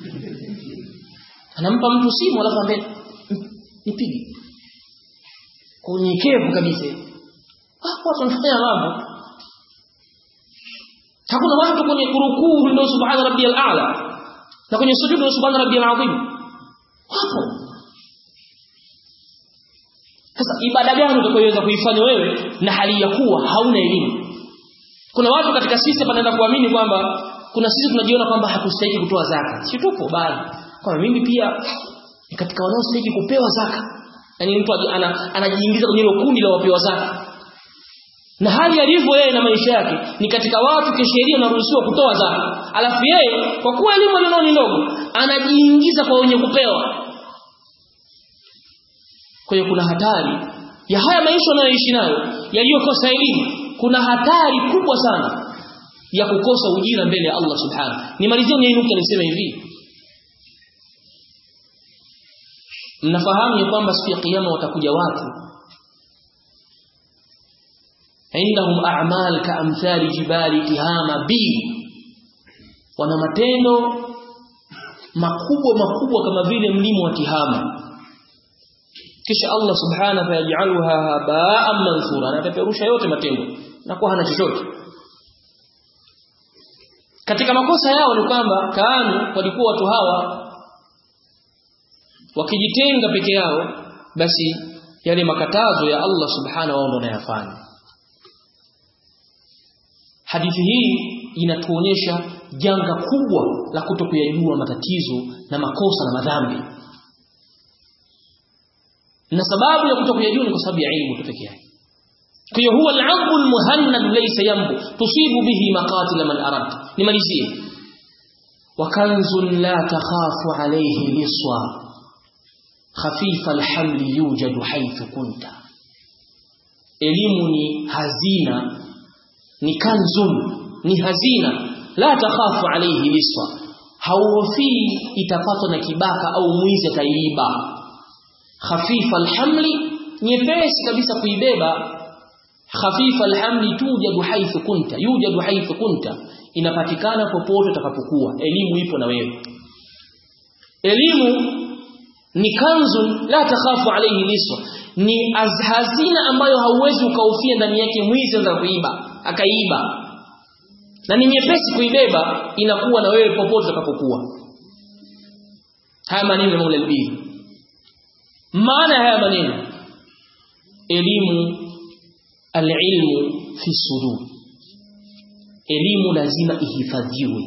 Anampa mtu simu alafu ambaye nipige. Kwa unyenyekevu kabisa. Ah, watu wanafanya mambo. Hakuna watu kwenye kurukuu ndio subhana rabbiyal a'la. Na kwenye sujudu ndio subhana rabbiyal azim. Hapo. Sasa ibada gani utakayoweza kuifanya wewe na hali ya kuwa hauna elimu? Kuna watu katika sisi panaenda kuamini kwamba kuna sisi tunajiona kwamba hatustahili kutoa zaka. Si tupo bali. Kwa mimi pia ni katika wanaostahili kupewa zaka. Yaani mtu anajiingiza kwenye hilo kundi la wapewa zaka. Na hali alivyo yeye na maisha yake ni katika watu kisheria wanaruhusiwa kutoa zaka. Alafu yeye kwa kuwa elimu alionao ni ndogo, anajiingiza kwa wenye kupewa. Kwa hiyo kuna hatari ya haya maisha unayoishi nayo yaliyokosa elimu. Kuna hatari kubwa sana ya kukosa ujira mbele ya Allah subhanahu. Nimalizie niinuke niseme hivi. Mnafahamu ya kwamba siku ya kiyama watakuja watu عندهم أعمال كأمثال جبال تهامة بي wana matendo makubwa makubwa kama vile mlimo wa Tihama, kisha Allah subhanahu wa yaj'aluha haba'an mansura, anapeperusha yote matendo na kwa hana chochote. Katika makosa yao ni kwamba kaanu walikuwa watu hawa wakijitenga peke yao, basi yale makatazo ya Allah subhanahu wa ta'ala yanayafanya. Hadithi hii inatuonyesha janga kubwa la kutokuyajua matatizo na makosa na madhambi. Na sababu ya kutokuyajua ni kwa sababu ya elimu tu pekee yake. Kwa hiyo huwa al-'abdu al-muhannad laysa yambu tusibu bihi maqatil man arad. Nimalizie. Wa kanzun la takhafu alayhi liswa khafifa al-hamli yujadu haythu kunta. Elimu ni hazina, ni kanzun, ni hazina, la takhafu alayhi liswa, hauhofii itapatwa na kibaka au mwizi ataiba. Khafifa alhamli, nyepesi kabisa kuibeba. Khafifa alhamli tujadu haythu kunta, yujadu haythu kunta, inapatikana popote utakapokuwa. Elimu ipo na wewe. Elimu ni kanzun la takhafu alayhi liswa, ni hazina ambayo hauwezi ukaufia ndani yake mwizi anza kuiba akaiba, na ni nyepesi kuibeba, inakuwa na wewe popote utakapokuwa. Haya maneno ya Mola al-Biri. Maana haya maneno, elimu, al-ilmu fi sudur, elimu lazima ihifadhiwe.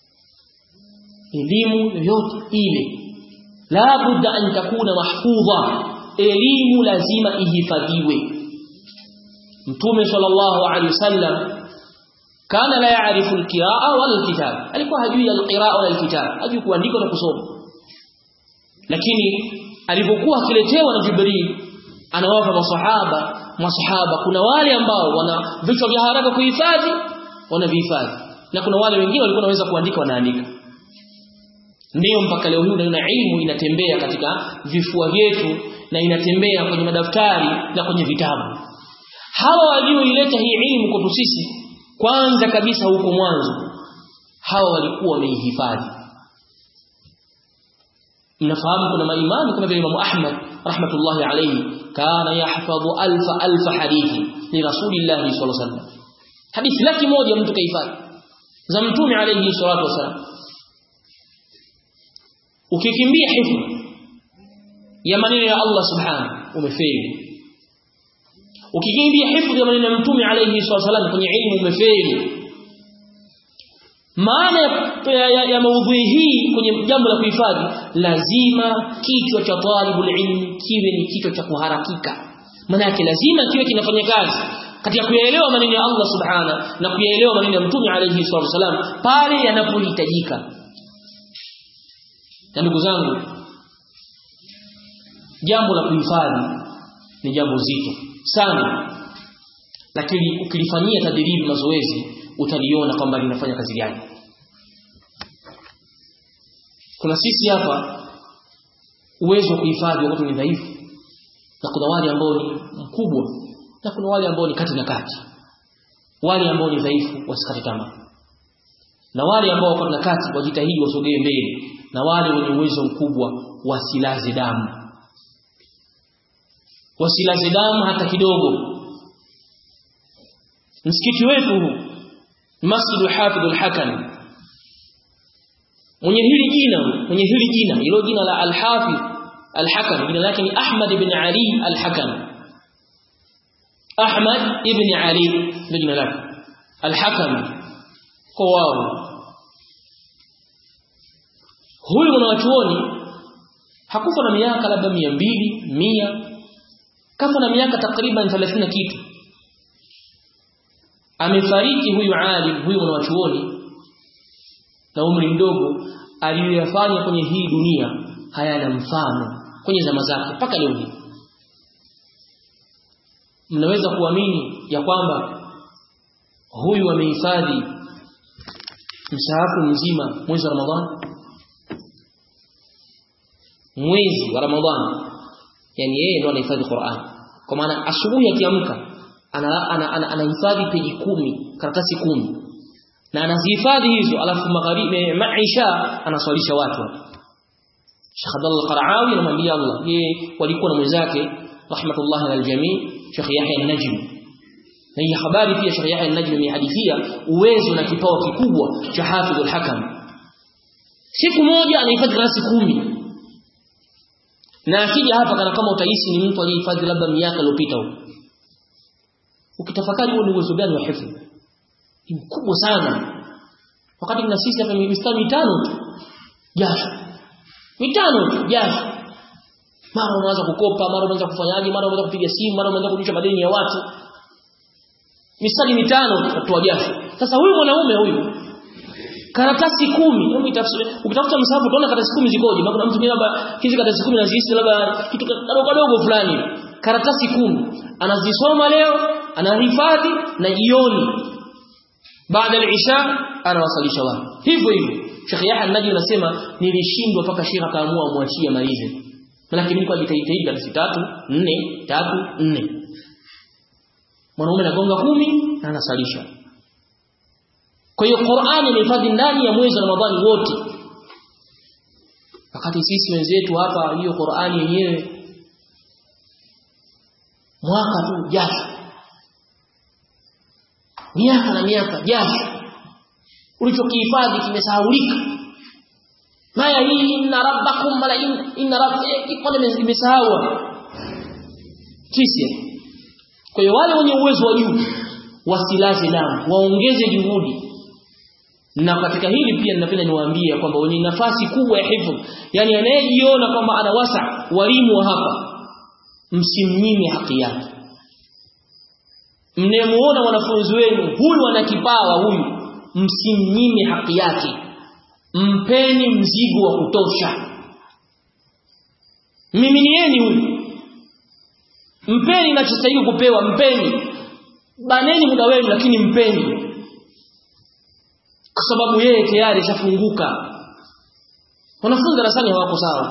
Elimu yoyote ile la budda an takuna mahfudha, elimu lazima ihifadhiwe. Mtume sallallahu alaihi wasallam kana la yaarifu al-qiraa wal kitab, alikuwa hajui al-qiraa wal kitab, hajui kuandika na kusoma. Lakini alipokuwa akiletewa na Jibril, anawapa masahaba, masahaba kuna wale ambao wana vichwa vya haraka kuhifadhi, wanavihifadhi, na kuna wale wengine walikuwa wanaweza kuandika, wanaandika. Ndio mpaka leo hii unaona ilmu inatembea katika vifua vyetu na inatembea kwenye madaftari na kwenye vitabu. Hawa walioileta hii ilmu kwetu sisi, kwanza kabisa huko mwanzo, hawa walikuwa wameihifadhi. Mnafahamu kuna maimamu kama vile Imam Ahmad rahmatullahi alayhi, kana yahfadhu alfa alfa hadithi ni Rasulillah sallallahu alaihi wasallam, hadithi laki moja mtu kahifadhi za Mtume alayhi salatu wasallam. Ukikimbia hifadhi ya maneno ya Allah subhanahu, umefeli. Ukikimbia hifadhi ya maneno ya Mtume alayhi salatu wasallam kwenye ilmu, umefeli. Maana ya, ya, ya maudhui hii kwenye jambo la kuhifadhi, lazima kichwa cha talibul ilmi kiwe ni kichwa cha kuharakika. Maana yake lazima kiwe kinafanya kazi katika kuyaelewa maneno ya Allah subhanahu na kuyaelewa maneno ya Mtume alayhi salatu wasallam pale yanapohitajika. Na ndugu zangu, jambo la kuhifadhi ni jambo zito sana, lakini ukilifanyia tadribi, mazoezi, utaliona kwamba linafanya kazi gani. Kuna sisi hapa uwezo wa kuhifadhi wakati ni dhaifu, na kuna wale ambao ni mkubwa, na kuna wale ambao ni kati na kati. Wale ambao ni dhaifu wasikate tamaa, na wale ambao wako na kati wajitahidi wasogee mbele, na wale wenye uwezo mkubwa wasilaze damu, wasilaze damu hata kidogo. Msikiti wetu huu Masjid al-Hafidh al-Hakami, mwenye hili jina mwenye hili jina hilo jina la al-Hafidh al-Hakami, jina lake ni Ahmad ibn Ali al-Hakami. Ahmad ibn Ali ndio jina lake, al-Hakami kwa wao. Huyu mwanachuoni hakufa na miaka labda mia mbili, mia, kafa na miaka takriban thelathini na kitu. Amefariki huyu alim, huyu mwanachuoni, na umri mdogo. Aliyoyafanya kwenye hii dunia hayana mfano kwenye zama zake mpaka leo hii. Mnaweza kuamini ya kwamba huyu amehifadhi msahafu mzima mwezi wa Ramadhani? Mwezi wa Ramadhani, yani yeye ndo anahifadhi Qur'an. Kwa maana asubuhi akiamka anahifadhi ana, ana, ana peji kumi, karatasi kumi, na anazihifadhi hizo, alafu magharibi maisha anaswalisha watu. Sheikh Abdullah Al-Qaraawi anamwambia Allah, yeye walikuwa na mwenzake rahmatullahi alal jamii Sheikh Yahya An-Najm. Na hii habari pia Sheikh Yahya An-Najm amehadithia uwezo na kipawa kikubwa cha Hafidh al-Hakam. Siku moja anahifadhi rasi kumi. Na akija hapa kana kama utahisi ni mtu aliyehifadhi labda miaka iliyopita huko. Ukitafakari huo ni uwezo gani wa hifadhi? Ni mkubwa sana. Wakati na sisi hapa mistari mitano tu. Jasho. Mitano tu jasho. Mara unaanza kukopa, mara unaanza kufanyaje, mara unaanza kupiga simu, mara unaanza kurudisha madeni ya watu. Mistari mitano kutoa jasho. Sasa huyu mwanaume huyu karatasi kumi, hebu itafsiri. Ukitafuta msahafu utaona karatasi kumi zikoje. Maana kuna mtu mwingine labda hizi karatasi kumi anazihisi labda kitu kadogo kadogo fulani. Karatasi kumi anazisoma leo, anahifadhi na jioni baada ya Isha anawasalisha watu. Hivyo hivyo Sheikh Yahya An-Najm anasema nilishindwa mpaka Sheikh akaamua amwachie malize. Maana mimi kwa jitahidi karatasi tatu, nne, tatu, nne. Mwanaume anagonga kumi na anasalisha. Kwa hiyo Qur'ani imehifadhi ndani ya mwezi wa Ramadhani wote. Wakati sisi wenzetu hapa hiyo Qur'ani yenyewe mwaka tu jasho. Miaka na miaka jasho. Ulichokihifadhi kimesahaulika. Maya hii inna rabbakum mala inna rabbakum imesahau. Sisi. Kwa hiyo wale wenye uwezo wa juu wasilaze damu, waongeze juhudi. Na katika hili pia ninapenda niwaambie kwamba wenye nafasi kubwa ya hifadhi, yani anayejiona kwamba ana wasa walimu wa hapa, msimnyime haki yake. Mnemuona wanafunzi wenu huyu ana kipawa huyu, msimnyime haki yake. Mpeni mzigo wa kutosha. Miminieni huyu. Mpeni ninachostahili kupewa, mpeni. Baneni muda wenu lakini mpeni. Kwa sababu yeye tayari shafunguka. Wanafunzi darasani hawako sawa.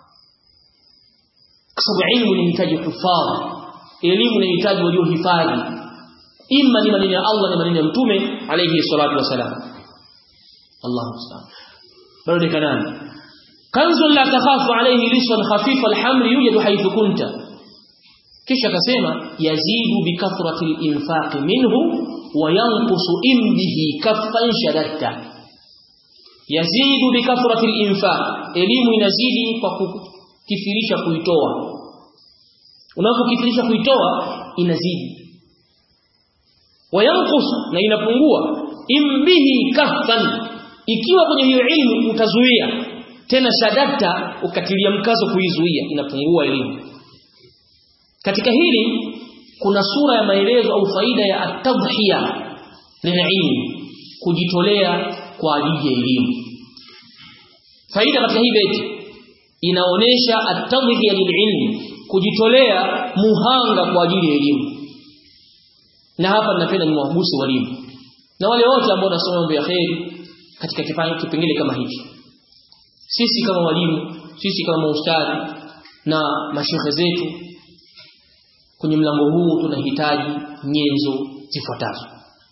Kwa sababu elimu inahitaji kufahamu. Elimu inahitaji waliohifadhi. Imma ni maneno ya Allah na maneno ya Mtume alayhi salatu wasalam. Allahu subhanahu. Bado kanani. Kanzun la takhafu alayhi lisan khafifa alhamri yujadu haythu kunta. Kisha akasema yazidu bikathrati al-infaq minhu wa yanqusu imbihi kaffan shadatta. Yazidu bikathrati al-infaq, elimu inazidi kwa kukithirisha kuitoa. Unapokithirisha kuitoa inazidi. Wa yanqusu, na inapungua imbihi kaffan, ikiwa kwenye hiyo elimu utazuia tena shadatta ukatilia mkazo kuizuia, inapungua elimu. Katika hili kuna sura ya maelezo au faida ya at-tadhiya lililm, kujitolea kwa ajili ya elimu. Faida katika hii beti inaonesha at-tadhiya lililm, kujitolea muhanga kwa ajili ya elimu. Na hapa ninapenda niwahusu walimu na wale wote ambao wanasoma mambo ya khairi katika kipengele kama hichi. Sisi kama walimu, sisi kama maustadhi na mashehe zetu, kwenye mlango huu tunahitaji nyenzo zifuatazo.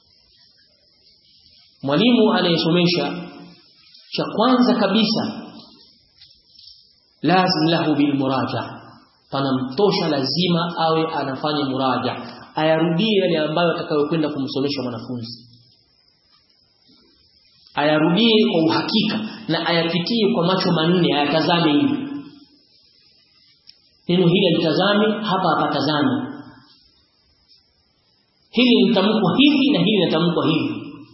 Mwalimu anayesomesha, cha kwanza kabisa lazim lahu bil muraja, panamtosha lazima awe anafanya muraja, ayarudie yale ambayo atakayokwenda kumsomesha mwanafunzi, ayarudie kwa uhakika na ayapitie kwa macho manne, ayatazame hivi. Neno hili alitazame hapa, apatazame. Hili litamkwa hivi na hili litamkwa hivi.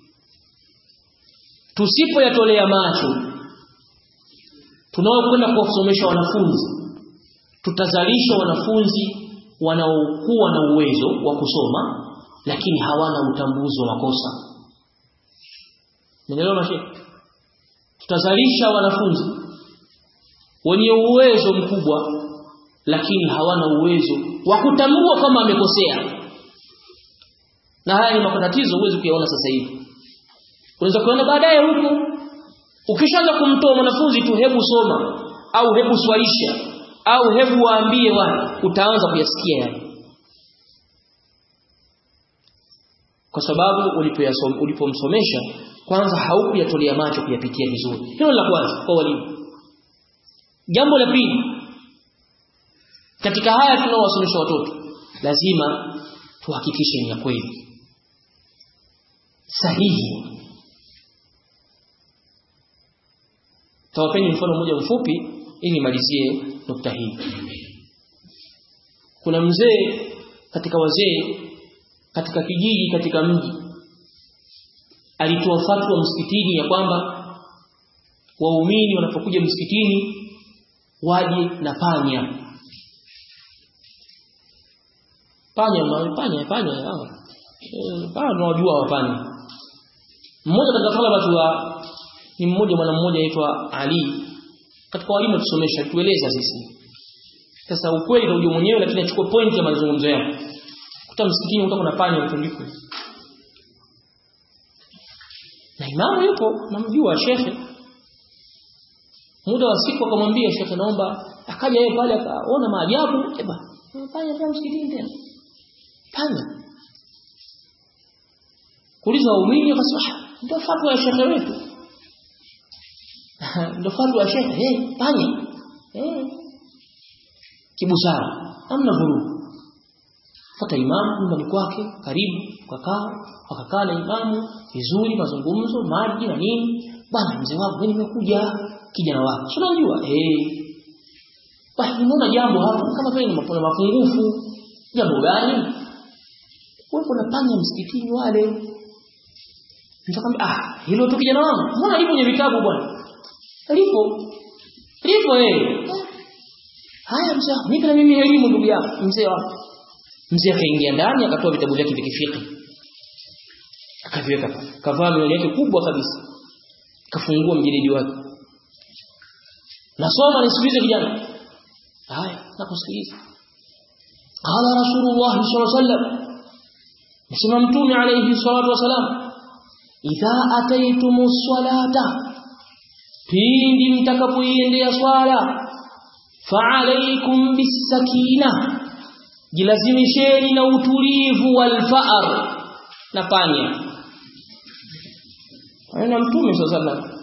Tusipoyatolea macho, tunaokwenda kuwasomesha wanafunzi, tutazalisha wanafunzi wanaokuwa na uwezo wa kusoma lakini hawana utambuzi wa makosa. Nielewa mashe? Tutazalisha wanafunzi wenye uwezo mkubwa lakini hawana uwezo wa kutambua kama amekosea. Na haya ni matatizo uwezo kuyaona sasa hivi. Unaweza kuona baadaye huko ukishaanza kumtoa mwanafunzi tu, hebu soma au hebu swalisha au hebu waambie watu, utaanza kuyasikia yale. Kwa sababu ulipoyasoma, ulipomsomesha kwanza haukuyatolea macho kuyapitia vizuri. Hilo la kwanza kwa walimu. Jambo la pili, katika haya tunawasomesha watoto lazima tuhakikishe ni ya kweli, sahihi. Tawapeni mfano mmoja mfupi ili nimalizie nukta hii. Kuna mzee katika wazee katika kijiji katika mji alitoa fatwa msikitini ya kwamba waumini wanapokuja msikitini waje na panya. Panya na panya panya hao. Eh, panya tunajua wapanya. Mmoja katika wale watu wa ni mmoja mwana mmoja anaitwa Ali. Katika walimu tusomesha tueleza sisi. Sasa ukweli ndio mwenyewe lakini achukua point ya mazungumzo yake. Kuta msikitini utakuwa na panya mtundiko. Na imamu yupo namjua shekhe. Muda wa siku akamwambia shekhe naomba, akaja yeye pale akaona maajabu, eba panya kwa msikitini tena. Panya. Kuuliza waumini akasema ndio fatwa ya shekhe wetu. Ndio fatwa ya shekhe, eh panya. Eh. Kibusara, hamna vurugu. Fata imamu nyumbani kwake, karibu, kakaa, wakakaa na imamu, vizuri mazungumzo, maji na nini. Bwana mzee wangu mimi nimekuja kijana wako. Si unajua? Eh. Basi nimeona jambo hapo kama vile ni mapungufu. Jambo gani? Wewe kuna panya msikitini wale. Nitakwambia ah, hilo tu kijana wangu. Mbona lipo kwenye vitabu bwana? Lipo. Lipo eh. Haya mzee, nipe na mimi elimu ndugu yangu, mzee wangu. Mzee akaingia ndani akatoa vitabu vyake vya kifiki. Akaviweka pale. Kavaa miwani yake kubwa kabisa. Kafungua mjeledi wake. Nasoma nisikilize kijana. Haya, nakusikiliza. Qala Rasulullah sallallahu alaihi wasallam. Msema Mtume alayhi salatu wasalam, idha ataytumus salata, pindi mtakapoiendea swala, fa'alaykum bis-sakina, jilazimisheni na utulivu wal fa'ar, na panya. Ana Mtume sallallahu alaihi wasallam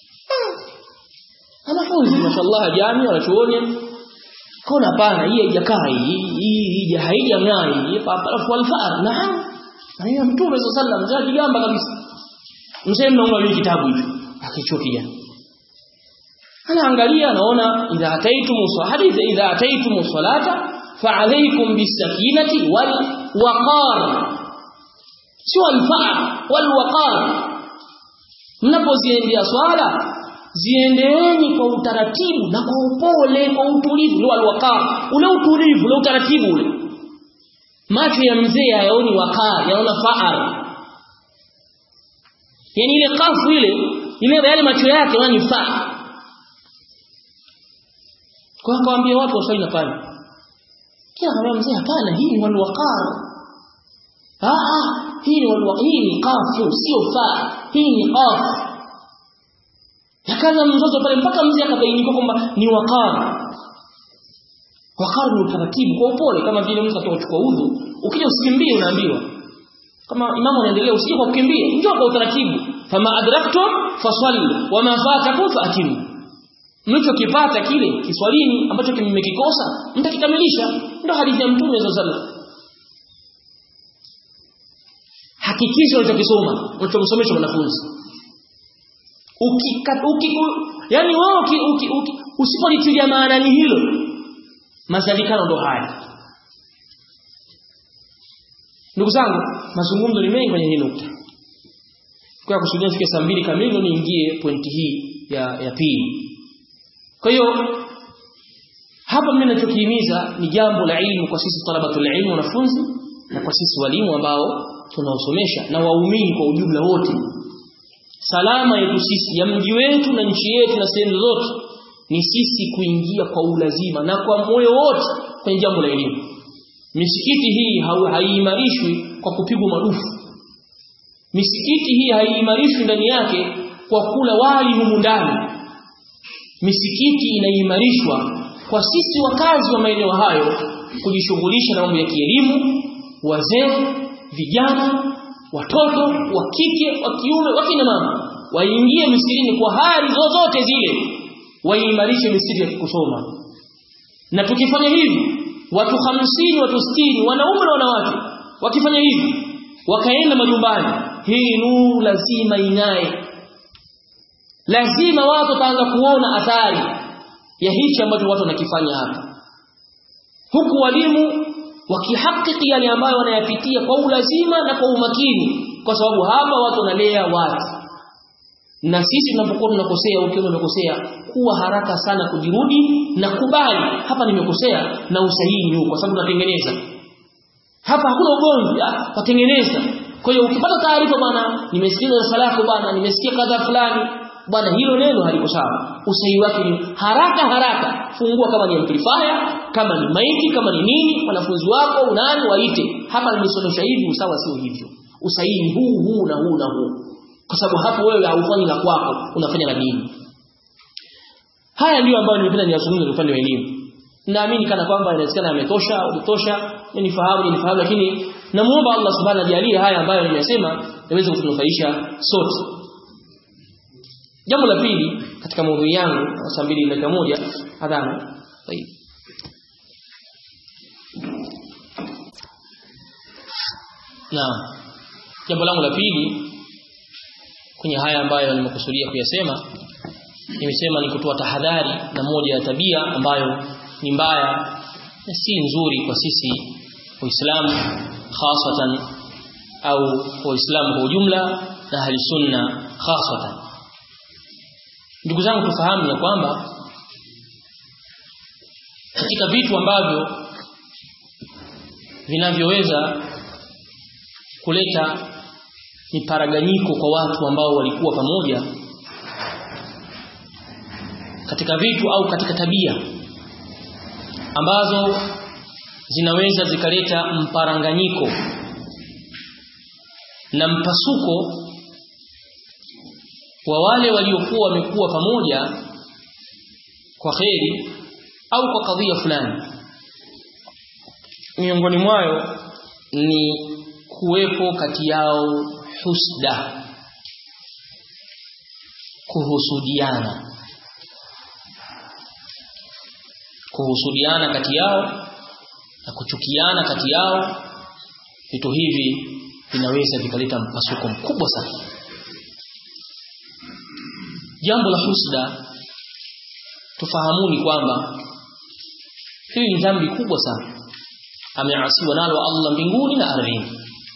anafunzi mashallah jamii wanachuoni kona pana hii haijakaa hii hii haijang'aa hii alafu alfar naam na Mtume sallallahu alaihi wasallam gamba kabisa mseme mnaona hii kitabu hicho akichua kijana anaangalia anaona idha ataitum hadithi idha ataitum salata fa'alaykum bis-sakinati wal waqar sio alfar wal waqar. Mnapoziendea swala ziendeeni kwa utaratibu na kwa upole, kwa utulivu, ndio alwaqar. Ule utulivu, ule utaratibu ule. Macho ya mzee hayaoni waqar, yaona fa'ar. Yaani ile kafu ile, ile yale macho yake yaani fa. Kwa akawaambia watu waswali na pale. Kila kama mzee hapana, hii ni alwaqar. Ah ah, hii ni alwaqar, hii ni kafu, sio fa. Hii ni qaf. Yakaanza mzozo pale mpaka mzee akabainika kwamba ni waqar. Waqar ni utaratibu kwa upole kama vile mtu atachukua udhu, ukija usikimbie unaambiwa. Kama imamu anaendelea usije kwa kukimbia, njoo kwa utaratibu. Fama adraktum fasallu wama fatakum faatimu. Mlichokipata kile kiswalini ambacho kimekikosa mtakikamilisha. Ndio hadithi ya Mtume sallallahu alaihi wasallam. Hakikisha unachokisoma, unachomsomesha wanafunzi. Ukika uki, yani wao uki, uki, uki, usipolitilia maana ni hilo mazalikano ndo haya. Ndugu zangu, mazungumzo ni mengi kwenye hii nukta. Kwa kusudia fika saa mbili kamili niingie pointi hii ya ya pili. Kwa hiyo hapa mimi ninachokihimiza ni jambo la elimu kwa sisi talabatul ilmu wanafunzi na kwa sisi walimu ambao tunaosomesha na waumini kwa ujumla wote. Salama yetu sisi ya mji wetu na nchi yetu na sehemu zote ni sisi kuingia kwa ulazima na kwa moyo wote kwenye jambo la elimu. Misikiti hii haiimarishwi kwa kupigwa marufu. Misikiti hii haiimarishwi ndani yake kwa kula wali humu ndani. Misikiti inaimarishwa kwa sisi wakazi wa maeneo hayo kujishughulisha na mambo ya kielimu, wazee, vijana watoto wa kike, wa kiume, wa kina mama waingie misikitini kwa hali zozote zile, waimarishe misikiti ya kusoma. Na tukifanya hivi watu hamsini, watu sitini, wanaume na wanawake wakifanya hivi wakaenda majumbani, hii nuru lazima ing'ae. Lazima watu wataanza kuona athari ya hichi ambacho watu wanakifanya hapa, huku walimu wakihakiki yale ambayo wanayapitia kwa ulazima na kwa umakini, kwa sababu hapa watu wanalea watu. Na sisi tunapokuwa tunakosea, ukiwa umekosea, kuwa haraka sana kujirudi na kubali hapa nimekosea na usahihi ni huu, kwa sababu tunatengeneza hapa, hakuna ugomvi, tunatengeneza. Kwa hiyo ukipata taarifa bwana, nimesikia sala yako bwana, nimesikia kadha fulani bwana, hilo neno haliko sawa, usahihi wake ni haraka haraka, fungua kama ni amplifier, kama ni maiki, kama ni nini, wanafunzi wako unani waite, hapa nimesomesha hivi, usawa sio hivyo, usahihi huu huu na huu na huu, kwa sababu hapo wewe haufanyi la kwako, unafanya la dini. Haya ndio ambayo nimependa niyazungumze kwa upande wa elimu. Naamini kana kwamba inawezekana yametosha au kutosha, nifahamu nifahamu, lakini namuomba Allah subhanahu ajalie haya ambayo nimesema yaweze kutunufaisha sote. Jambo la pili katika maudhui yangu, saa mbili dakika moja adhana. Tayeb. Na jambo langu la pili kwenye haya ambayo nimekusudia kuyasema, nimesema ni kutoa tahadhari na moja ya tabia ambayo ni mbaya na si nzuri kwa sisi Waislamu hasatan, au Waislamu kwa ujumla na ahli sunna hasatan. Ndugu zangu, tufahamu ya kwamba katika vitu ambavyo vinavyoweza kuleta miparaganyiko kwa watu ambao walikuwa pamoja, katika vitu au katika tabia ambazo zinaweza zikaleta mparanganyiko na mpasuko wa wale waliokuwa wamekuwa pamoja kwa kheri au kwa kadhia fulani, miongoni mwayo ni kuwepo kati yao husda, kuhusudiana kuhusudiana kati yao na kuchukiana kati yao. Vitu hivi vinaweza vikaleta mpasuko mkubwa sana. Jambo la husda, tufahamuni kwamba hili ni dhambi kubwa sana, ameasiwa nalo Allah mbinguni na ardhini.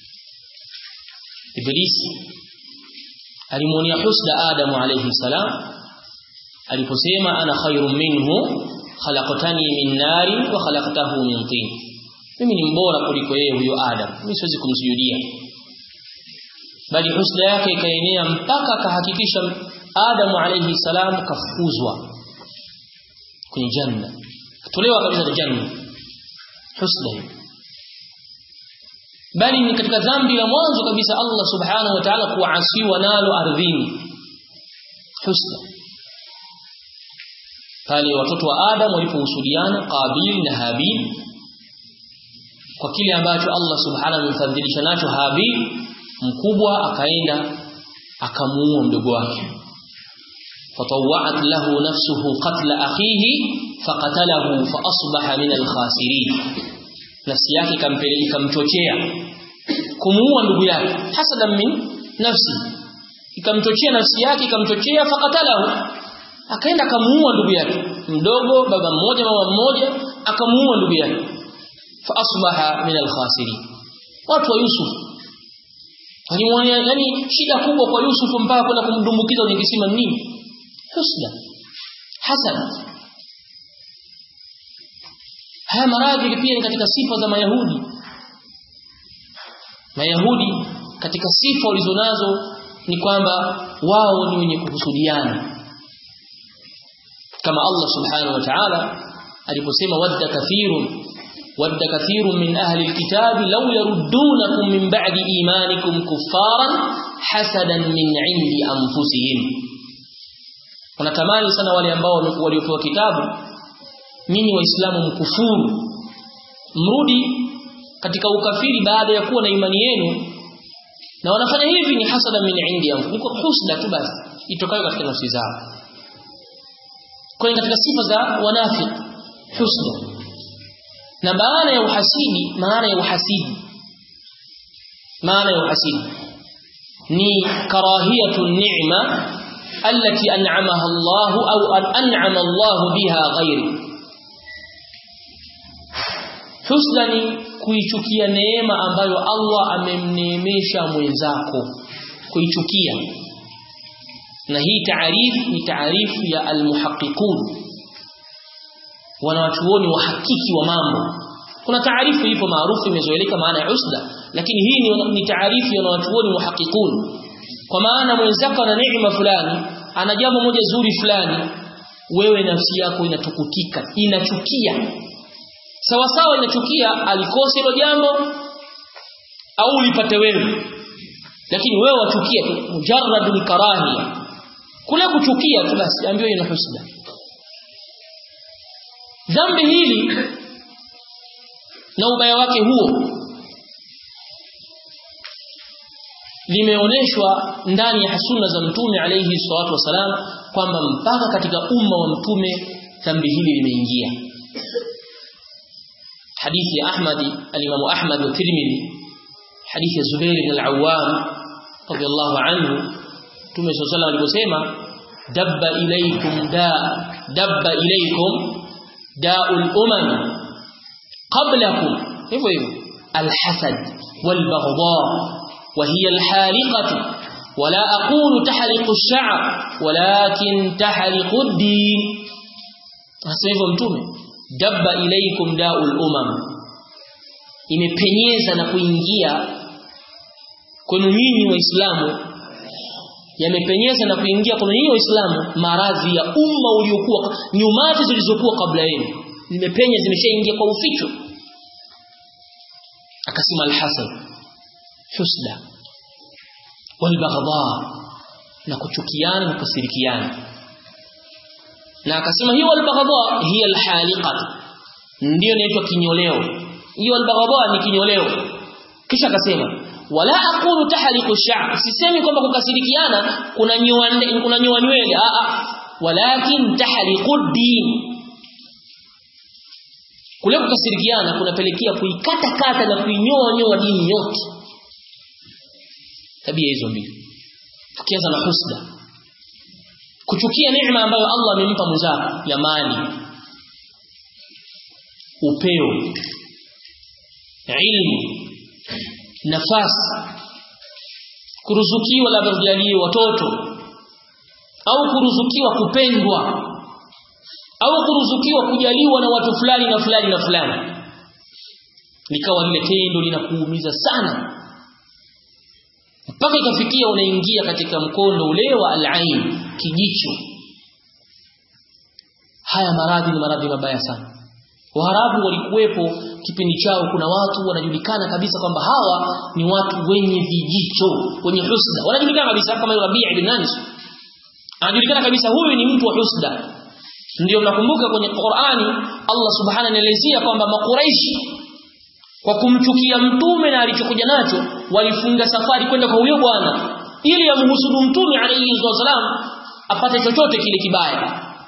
Ibilisi alimuonia husda Adamu alayhi salam aliposema ana khairun minhu khalaqtani min nari wa khalaqtahu min tin, mimi ni mbora kuliko yeye huyo Adam, mimi siwezi kumsujudia. Bali husda yake ikaenea mpaka akahakikisha Adamu alayhi salam kafukuzwa kwenye janna, kutolewa kabisa na janna. Husda bali ni katika dhambi la mwanzo kabisa Allah subhanahu wa ta'ala kuasiwa nalo ardhini, husda. Pale watoto wa Adam walipohusudiana Qabil na Habil kwa kile ambacho Allah subhanahu amemfadhilisha nacho Habil, mkubwa akaenda akamuua mdogo wake, fatawa'at lahu nafsuhu qatla akhihi faqatalahu fa asbaha min al-khasirin. Nafsi yake kampeleka ikamchochea kumuua ndugu yake, hasadan min nafsi, ikamchochea nafsi yake ikamchochea, faqatalahu, akaenda akamuua ndugu yake mdogo, baba mmoja mama mmoja, akamuua ndugu yake, fa asbaha min al-khasirin. Watu wa Yusuf walimwona, yani shida kubwa kwa Yusuf mpaka kwenda kumdumbukiza kwenye kisima nini? Husda, hasad. Haya maradhi pia ni katika sifa za Mayahudi. Mayahudi katika sifa walizonazo ni kwamba wao ni wenye kuhusudiana, kama Allah subhanahu wa ta'ala aliposema wadda kathirun wadda kathirun min ahli alkitabi law yaruddunakum min ba'di imanikum kuffaran hasadan min 'indi anfusihim. Wanatamani sana wale ambao waliopewa kitabu, ninyi waislamu mkufuru, mrudi katika ukafiri baada ya kuwa na imani yenu, na wanafanya hivi ni hasada min indi yangu, ni kwa husda tu basi itokayo katika nafsi zao. Kwa hiyo katika sifa za wanafiki husda. Na maana ya uhasidi, maana ya uhasidi maana ya uhasidi ni karahiyatu ni'ma allati an'amaha Allah au an'ama Allah biha ghairi. Husda ni kuichukia neema ambayo Allah amemneemesha mwenzako, kuichukia. Na hii taarifu ni taarifu ya almuhaqqiqun, wanawachuoni wahakiki wa mambo. Kuna taarifu ipo maarufu imezoeleka maana ya husda, lakini hii ni, ni taarifu ya wanawachuoni muhaqqiqun. Kwa maana mwenzako ana neema fulani, ana jambo moja zuri fulani, wewe nafsi yako inatukutika, inachukia. Sawa sawa inachukia alikose hilo jambo au ulipate wewe, lakini wewe wachukia tu, mujarradul karahia, kule kuchukia tu basi ambayo ina husda. Dhambi hili na ubaya wake huo limeoneshwa ndani ya sunna za Mtume alayhi salatu wasalam, kwamba mpaka katika umma wa Mtume dhambi hili limeingia. Hadithi ya Ahmad, al-Imam Ahmad wa Tirmidhi, hadithi ya Zubair ibn al-Awwam radiyallahu anhu, Mtume sallallahu alayhi aliposema dabba ilaykum da dabba ilaykum da'ul umam qablakum, hivyo hivyo al-hasad wal-baghdha wa hiya al-haliqatu wa la aqulu tahliqu ash-sha'r walakin tahliqu ad-din. Hasa hivyo Mtume, dabba ilaykum da'ul umam, imepenyeza na kuingia kwenu nyinyi Waislamu, yamepenyeza na kuingia kwenu nyinyi Waislamu maradhi ya umma uliokuwa nyumati zilizokuwa kabla yenu, zimepenya, zimeshaingia kwa uficho. Akasema al-hasad, husda, wal baghdha, na kuchukiana na kusirikiana. Na akasema hiyo al-baghdha hiya al-haliqat, ndio inaitwa kinyoleo. Hiyo al-baghdha ni kinyoleo. Kisha akasema wala aqulu tahliqu ash-sha'r, sisemi kwamba kukasirikiana kuna nyoa kuna nyoa nywele, a a, walakin tahliqu ad-din. Kule kukasirikiana kunapelekea kuikata kata na kuinyoa nyoa dini yote. Tabia hizo mbili. Tukianza na husda, kuchukia neema ambayo Allah amempa mwenzako ya mali, upeo, ilmu, nafasi, kuruzukiwa labda kujaliwa watoto, au kuruzukiwa kupendwa, au kuruzukiwa kujaliwa na watu fulani na fulani na fulani, likawa lile tendo linakuumiza sana mpaka ikafikia unaingia katika mkondo ule wa al-ain, kijicho. Haya maradhi ni maradhi mabaya sana. Waarabu walikuwepo kipindi chao, kuna watu wanajulikana kabisa kwamba hawa ni watu wenye vijicho, wenye husda. Wanajulikana kabisa kama Rabi' ibn Anas. Anajulikana kabisa huyu ni mtu wa husda. Ndio mnakumbuka kwenye Qur'ani Allah subhanahu anaelezea kwamba Makuraishi kwa kumchukia mtume na alichokuja nacho walifunga safari kwenda kwa huyo bwana ili amhusudu mtume alayhi wasallam apate chochote kile kibaya.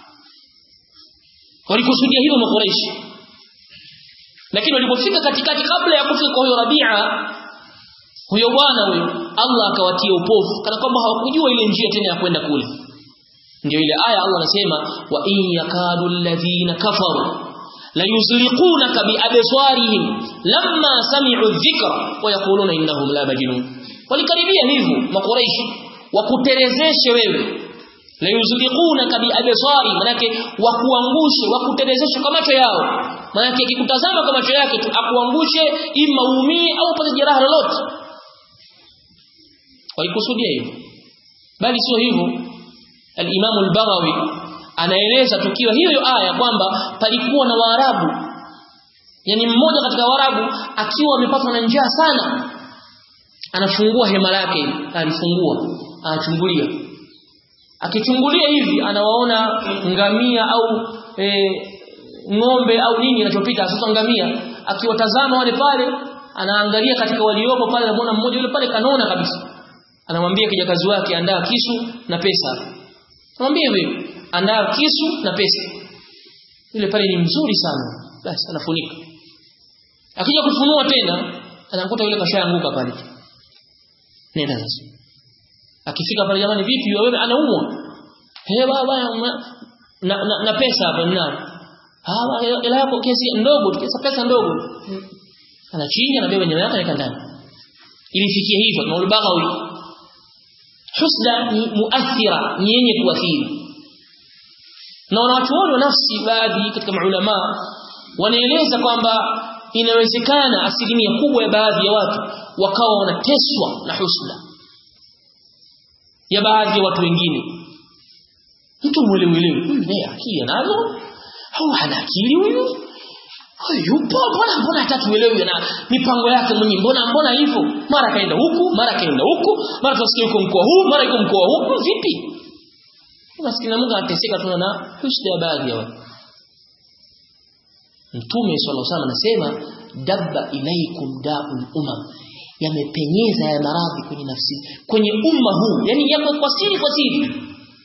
Walikusudia hilo Makuraishi. Lakini walipofika katikati, kabla ya kufika kwa huyo Rabia, huyo bwana huyo Allah akawatia upofu, kana kwamba hawakujua ile njia tena ya kwenda kule. Ndio ile aya Allah anasema wa in yakadu alladhina kafaru la yuzliqunaka bi absarihim lamma sami'u dhikra wa yaquluna innahum la majnun. Walikaribia hivyo Makuraishi wakuterezeshe wewe, la yuzliqunaka bi absari, manake wakuangushe, wakuterezeshe kwa macho yao. Manake akikutazama kwa macho yake tu akuangushe, ima uumie au upate jeraha lolote. Walikusudia hivyo. Bali sio hivyo. Al-Imam al-Baghawi anaeleza tukio hiyo aya kwamba palikuwa na Waarabu, yani mmoja katika Waarabu akiwa amepatwa na njaa sana, anafungua hema lake, alifungua, anachungulia. Akichungulia hivi anawaona ngamia au e, ng'ombe au nini anachopita, sasa ngamia akiwatazama wale pale, anaangalia katika waliopo pale, anamuona mmoja yule pale kanona kabisa. Anamwambia kijakazi wake, andaa kisu na pesa. Anamwambia wewe, andaa kisu na pesa. Yule pale ni mzuri sana. Basi anafunika. Akija kufunua tena, anakuta yule kashaanguka pale. Nenda sasa. Akifika pale, jamani vipi wewe, anaumwa? He baba na, na, na pesa hapa nani? Hawa hela yako kesi ndogo, tukisa pesa ndogo. Anachinja na beba nyama yake anaeka ndani. Ilifikia hivyo na ulbaghawi. Husda ni muathira, ni yenye kuathiri. Na wanachuoni wa nafsi baadhi katika maulama wanaeleza kwamba inawezekana asilimia kubwa ya baadhi ya watu wakawa wanateswa na husda ya baadhi ya watu wengine. Mtu mwelewelewe, huyu naye akili anazo au hana akili huyu? Huyu yupo mbona mbona hatatuelewi na mipango yake mwenyewe, mbona mbona hivyo? Mara kaenda huku, mara kaenda huku, mara tusikie yuko mkoa huu, mara yuko mkoa huku, vipi? Maskini Mungu anateseka tu na husda ya baadhi ya watu. Mtume sallallahu alaihi wasallam anasema dabba ilaikum da'ul umam, yamepenyeza ya maradhi kwenye nafsi, kwenye umma huu, yani yako kwa siri kwa siri.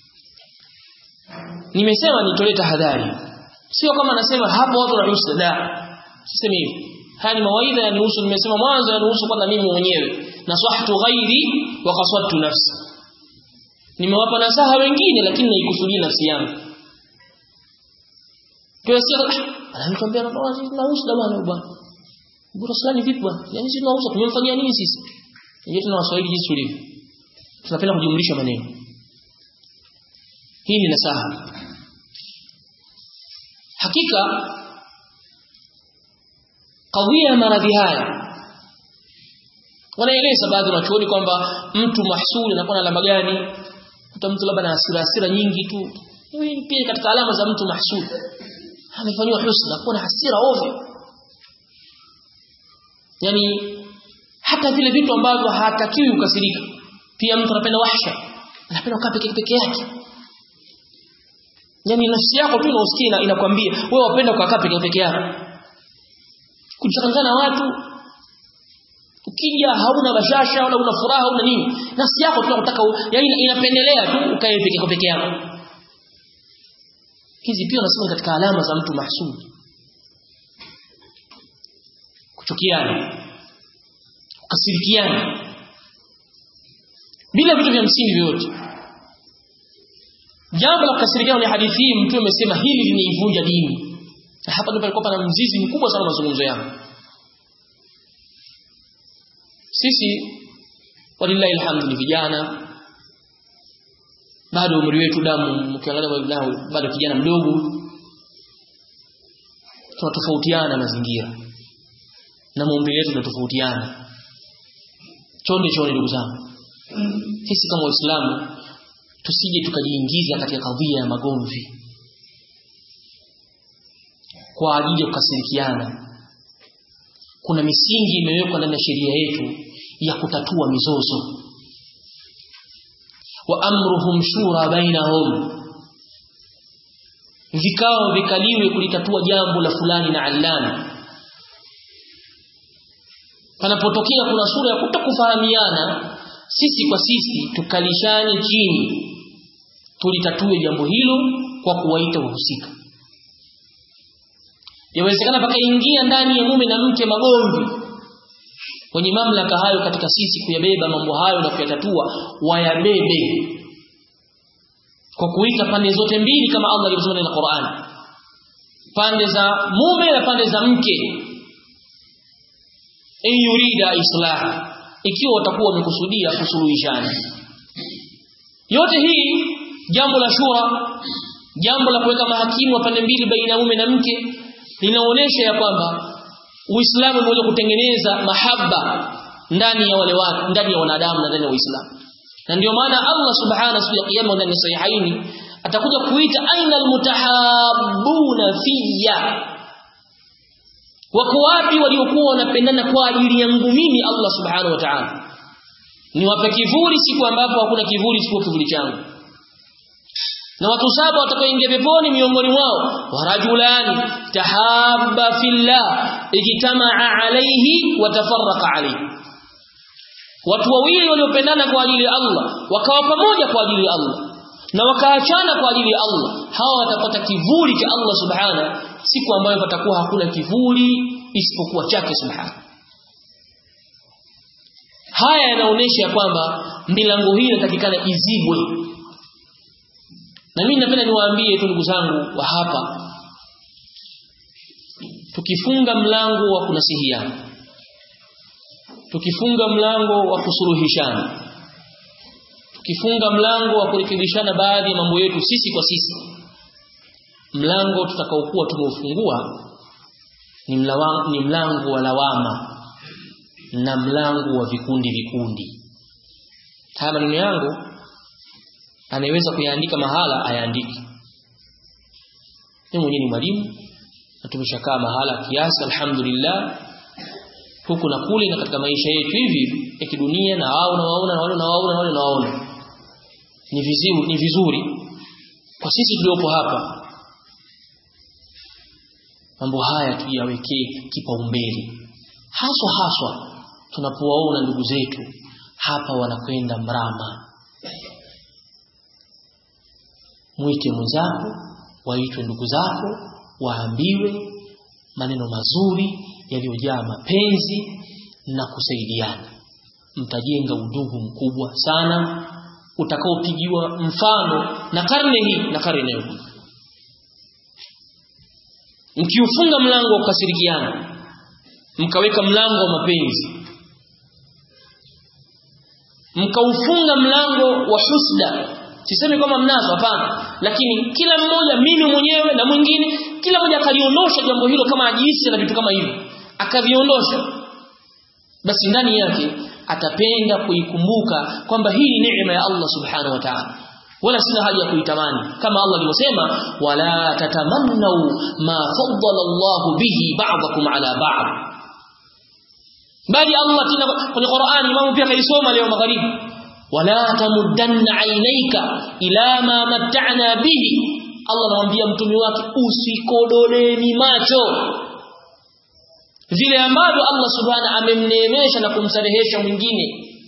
Nimesema nitolee tahadhari, sio kama nasema hapo watu na husda, da, sisemi hivyo. Haya ni mawaidha yanihusu, nimesema mwanzo yanihusu kwanza mimi mwenyewe, nasahtu ghairi wa qaswadtu nafsi. Nimewapa nasaha wengine lakini naikusudia nafsi yangu. Kwa sababu ananiambia bwana sisi tunauza bwana bwana. Bora fulani vipi bwana? Yaani sisi tunauza, tumemfanyia nini sisi? Yetu na Waswahili jinsi tulivyo. Tunapenda kujumlisha maneno. Hii ni nasaha. Hakika kadhia maradhi haya wanaeleza baadhi ya wanachuoni kwamba mtu mahsuli anakuwa na alama gani? Mtu labda na hasira hasira nyingi tu. Hii pia katika alama za mtu mahsuli. Amefanywa husda, kuna hasira ovyo. Yani hata vile vitu ambavyo hatakiwi ukasirika. Pia mtu anapenda wahsha, anapenda kukaa peke peke yake. Yani nafsi yako tu unasikia inakwambia wewe wapenda kukaa peke peke yako. Kuchangana na watu, ukija hauna bashasha wala una furaha una nini, nafsi yako tu inataka, yani inapendelea tu ukae peke peke yako. Hizi pia nasema katika alama za mtu mahsudi. Kuchukiana, kukasirikiana bila vitu vya msingi vyote. Jambo la kukasirikiana ni hadithi hii mtu amesema hili linaivunja dini. Na hapa ndipo palikuwa pana mzizi mkubwa sana mazungumzo yangu. Sisi walillahi alhamdu ni vijana, bado umri wetu damu mkiangalia bado kijana mdogo, tunatofautiana mazingira na maumbile yetu tunatofautiana. Chonde chonde ndugu zangu, sisi kama Waislamu tusije tukajiingiza katika kadhia ya magomvi kwa ajili ya kukasirikiana. Kuna misingi imewekwa ndani ya sheria yetu ya kutatua mizozo. Wa amruhum shura bainahum, vikao vikaliwe kulitatua jambo la fulani na allani. Panapotokea kuna sura ya kutokufahamiana, sisi kwa sisi tukalishane chini, tulitatue jambo hilo kwa kuwaita wahusika. Yawezekana pakaingia ndani ya mume na mke magomvi, wenye mamlaka hayo katika sisi kuyabeba mambo hayo na kuyatatua wayabebe kwa kuita pande zote mbili kama Allah alivyosema ndani ya Qur'an, pande za mume na pande za mke, in yurida islah, ikiwa watakuwa wamekusudia kusuluhishana. Yote hii jambo la shura, jambo la kuweka mahakimu wa pande mbili baina mume na mke, linaonesha ya kwamba Uislamu umeweza kutengeneza mahaba ndani ya wale watu, ndani ya wanadamu na ndani ya Uislamu. Na ndio maana Allah subhanahu wa ta'ala ndani ya sahihaini atakuja kuita aina almutahabbuna fiyya, wako wapi waliokuwa wanapendana kwa ajili yangu mimi Allah subhanahu wa ta'ala. Niwape kivuli siku ambapo hakuna kivuli siku kivuli changu. na watu saba watakaoingia peponi miongoni mwao warajulani tahabba fillah ijtamaa alayhi wa tafarraqa alayhi, watu wawili waliopendana kwa ajili ya Allah wakawa pamoja kwa ajili ya Allah na wakaachana kwa ajili ya Allah, hawa watapata kivuli cha Allah subhanahu, siku ambayo patakuwa hakuna kivuli isipokuwa chake subhanahu. Haya yanaonesha kwamba milango hii inatakikana izibwe. Na mimi napenda niwaambie tu ndugu zangu wa hapa, tukifunga mlango wa kunasihiana, tukifunga mlango wa kusuluhishana, tukifunga mlango wa kurekebishana baadhi ya mambo yetu sisi kwa sisi, mlango tutakaokuwa tumeufungua ni mlango ni mlango wa lawama na mlango wa vikundi vikundi. Haya maneno yangu anaweza kuyaandika mahala ayaandike. Mimi mwenyewe ni mwalimu na tumeshakaa mahala kiasi alhamdulillah huku na kule na katika maisha yetu hivi ya kidunia, na wao na waona na wale na waona na wale na waona. Ni vizuri ni vizuri kwa sisi tuliopo hapa mambo haya tuyawekee kipaumbele, haswa haswa tunapowaona ndugu zetu hapa wanakwenda mrama. Muite mwenzako, waitwe ndugu zako, waambiwe maneno mazuri yaliyojaa mapenzi na kusaidiana. Mtajenga udugu mkubwa sana utakaopigiwa mfano na karne hii na karne inayokuja. Mkiufunga mlango wa kukasirikiana, mkaweka mlango wa mapenzi, mkaufunga mlango wa husda, sisemi kama mnazo hapana, lakini kila mmoja, mimi mwenyewe na mwingine, kila mmoja akaliondosha jambo hilo kama ajisi na vitu kama hivyo, akaviondosha, basi ndani yake atapenda kuikumbuka kwamba hii ni neema ya Allah subhanahu wa ta'ala, wala sina haja ya kuitamani, kama Allah alivyosema wala tatamannau ma faddala Allah bihi ba'dakum ala ba'd. Bali Allah tena kwenye Qur'ani Imam pia kaisoma leo magharibi, wala tamuddanna aynayka ila ma matta'na bihi. Allah anamwambia mtume wake usikodoleni macho vile ambavyo Allah subhanahu amemneemesha na kumsarehesha mwingine.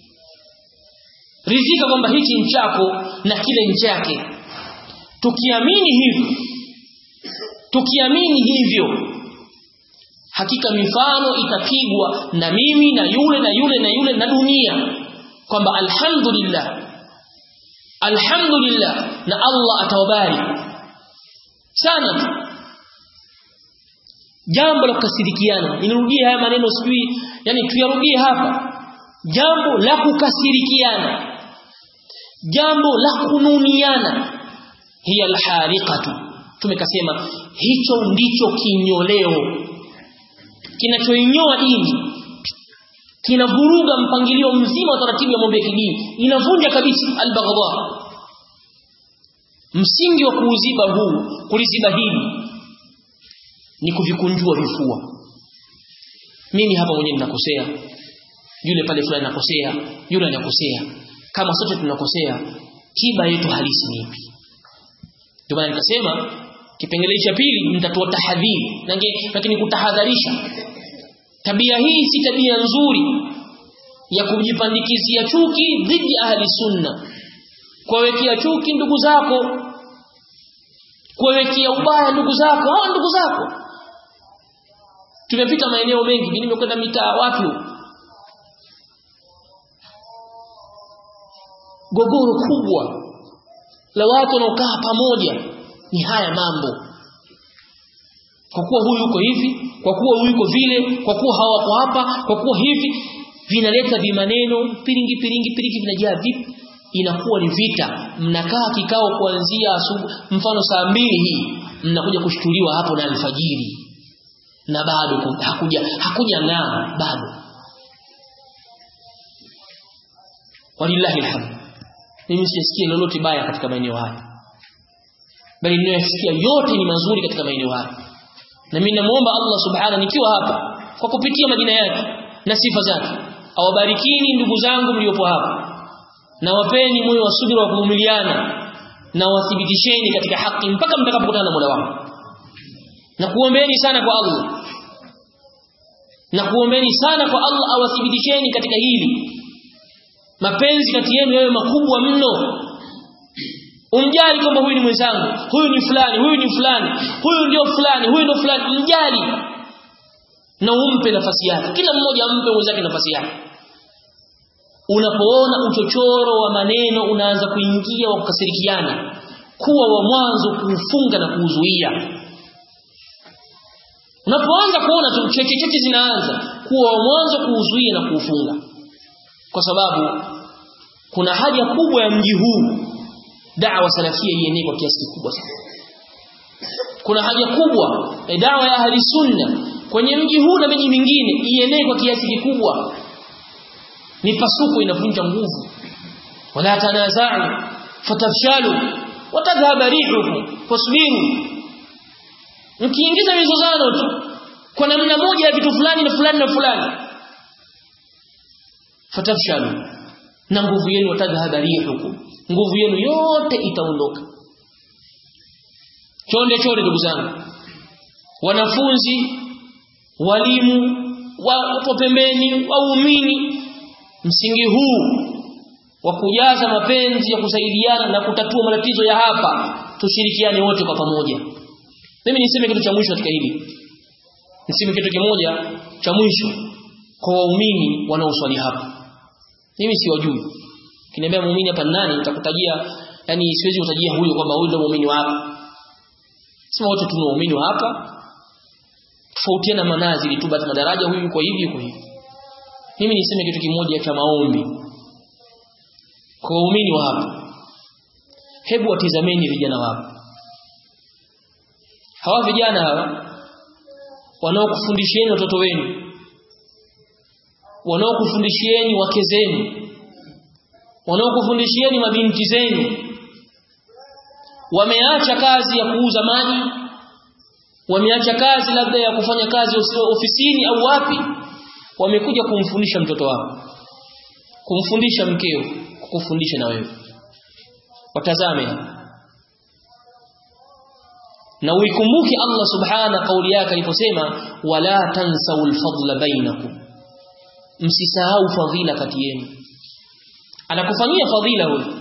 Rizika kwamba hichi ni chako na kile ni chake. Tukiamini hivyo, tukiamini hivyo, hakika mifano itapigwa na mimi na yule na yule na yule na dunia kwamba alhamdulillah, alhamdulillah, na Allah atawabariki sana tu. Jambo la kukasirikiana, nirudia haya maneno sijui, yani tuyarudie hapa. Jambo la kukasirikiana, jambo la kununiana, hiya alhariqatu, tumekasema hicho ndicho kinyoleo kinachoinyoa dini, kinavuruga mpangilio mzima wa taratibu ya mambo ya kidini, inavunja kabisa albaghdha. Msingi wa kuuziba huu, kuliziba hili, ni kuvikunjua vifua. Mimi hapa mwenyewe ninakosea, yule pale fulani anakosea, yule anakosea. Kama sote tunakosea, tiba yetu halisi ni ipi? Ndio maana nikasema kipengele cha pili nitatoa tahadhiri, lakini kutahadharisha. Tabia hii si tabia nzuri ya kujipandikizia chuki dhidi ya ahli sunna, kuwekea chuki ndugu zako, kuwekea ubaya ndugu zako, hao ndugu zako. Tumepita maeneo mengi, mimi nimekwenda mitaa wapi, gogoro kubwa la watu wanaokaa pamoja ni haya mambo. Kwa kuwa huyu yuko hivi, kwa kuwa huyu yuko vile, kwa kuwa hawako hapa, kwa kuwa hivi, vinaleta vimaneno piringi piringi piringi, vinajaa vipi, inakuwa ni vita. Mnakaa kikao kuanzia asubuhi, mfano saa mbili hii, mnakuja kushtuliwa hapo na alfajiri, na bado hakuja hakuja ng'aa bado. Walillahi alhamd, mimi sisikie lolote baya katika maeneo haya, bali ninayosikia yote ni mazuri katika maeneo haya. Na mimi namuomba Allah subhanahu, nikiwa hapa kwa kupitia majina yake na sifa zake, awabarikini ndugu zangu mliopo hapa, na wapeni moyo wa subira wa kuvumiliana, na wathibitisheni katika haki mpaka mtakapokutana na Mola wao. Na kuombeeni sana kwa Allah. Na kuombeeni sana kwa Allah awathibitisheni katika hili. Mapenzi kati yenu yawe makubwa mno. Umjali kwamba huyu ni mwenzangu, huyu ni fulani, huyu ni fulani, huyu ndio fulani, huyu ndio fulani, mjali. Na umpe nafasi yake. Kila mmoja ampe mwenzake nafasi yake. Unapoona uchochoro wa maneno unaanza kuingia wa kukasirikiana, kuwa wa mwanzo kuufunga na kuuzuia. Unapoanza kuona tu cheche cheche zinaanza, kuwa wa mwanzo kuuzuia na kuufunga. Kwa sababu kuna haja kubwa ya mji huu da'wa salafia ienee kwa kiasi kikubwa sana. Kuna haja kubwa ya da'wa ya ahli sunna kwenye mji huu na miji mingine ienee kwa kiasi kikubwa. Mipasuko inavunja nguvu. Wala tanaza'u fatafshalu watadhhaba rihukum fasbiru. Mkiingiza mizozano tu kwa namna moja ya vitu fulani na fulani na fulani, fatafshalu, na nguvu yenu watadhhaba rihukum, nguvu yenu yote itaondoka. Chonde chonde ndugu zangu, wanafunzi, walimu, wapo pembeni, waumini, msingi huu wa kujaza mapenzi ya kusaidiana na kutatua matatizo ya hapa, tushirikiane wote kwa pamoja. Mimi niseme kitu cha mwisho katika hili. Niseme kitu kimoja cha mwisho kwa waumini wanaoswali hapa. Mimi siwajui. Kiniambia muumini hapa nani, nitakutajia, yani siwezi kutajia huyo kwamba huyo ndio muumini wa hapa. Sema wote tuna waumini wa hapa. Tofautiana manazili tu, basi madaraja, huyu yuko hivi yuko hivi. Mimi niseme kitu kimoja cha maombi kwa waumini wa hapa. Hebu watizameni vijana hapa. Hawa vijana hawa wanaokufundishieni watoto wenu, wanaokufundishieni wake zenu, wanaokufundishieni mabinti zenu, wameacha kazi ya kuuza maji, wameacha kazi labda ya kufanya kazi ofisini au wapi, wamekuja kumfundisha mtoto wako, kumfundisha mkeo, kukufundisha na wewe. Watazame na uikumbuke Allah subhana kauli yake aliposema wala tansawul fadla bainakum, msisahau fadhila kati yenu. Anakufanyia fadhila huyo,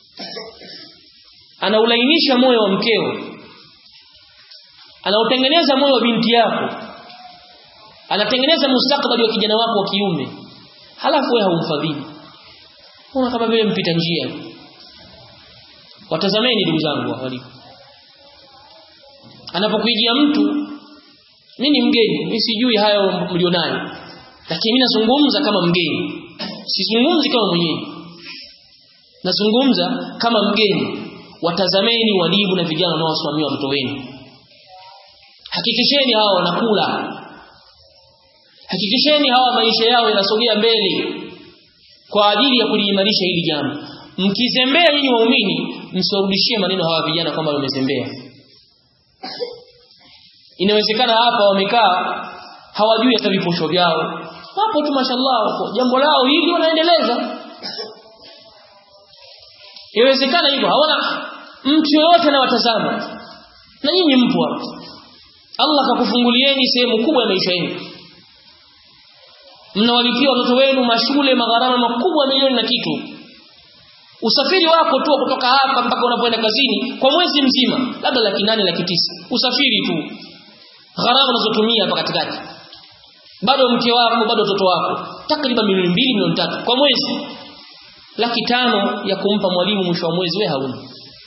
anaulainisha moyo wa mkeo, anautengeneza moyo wa binti yako, anatengeneza mustakabali wa kijana wako wa kiume, halafu wewe haumfadhili, una kama vile mpita njia. Watazameni ndugu zangu walimu, anapokuijia mtu, mimi ni mgeni, mimi sijui hayo mlionayo, lakini mimi nazungumza kama mgeni, sizungumzi kama mwenyeji, nazungumza kama mgeni. Watazameni walimu na vijana wanaowasimamia watoto wenu, hakikisheni hawa wanakula, hakikisheni hawa maisha yao yanasogea mbele kwa ajili ya kuliimarisha hili jambo. Mkizembea nyinyi waumini, msiwarudishie maneno hawa vijana kwamba wamezembea. Inawezekana hapa wamekaa hawajui hata viposho vyao, hapo tu mashallah wako jambo lao hili wanaendeleza. Inawezekana hivyo, hawana mtu yoyote na watazama, na nyinyi mpo hapo. Allah akakufungulieni sehemu kubwa ya maisha yenu, mnawalipia watoto wenu mashule magharama makubwa milioni na kitu. Usafiri wako tu kutoka hapa mpaka unapoenda kazini kwa mwezi mzima labda laki nane laki tisa, usafiri tu, gharama unazotumia hapa katikati. Bado mke wako, bado watoto wako, takriban milioni mbili milioni tatu kwa mwezi. Laki tano ya kumpa mwalimu mwisho wa mwezi wewe hauna.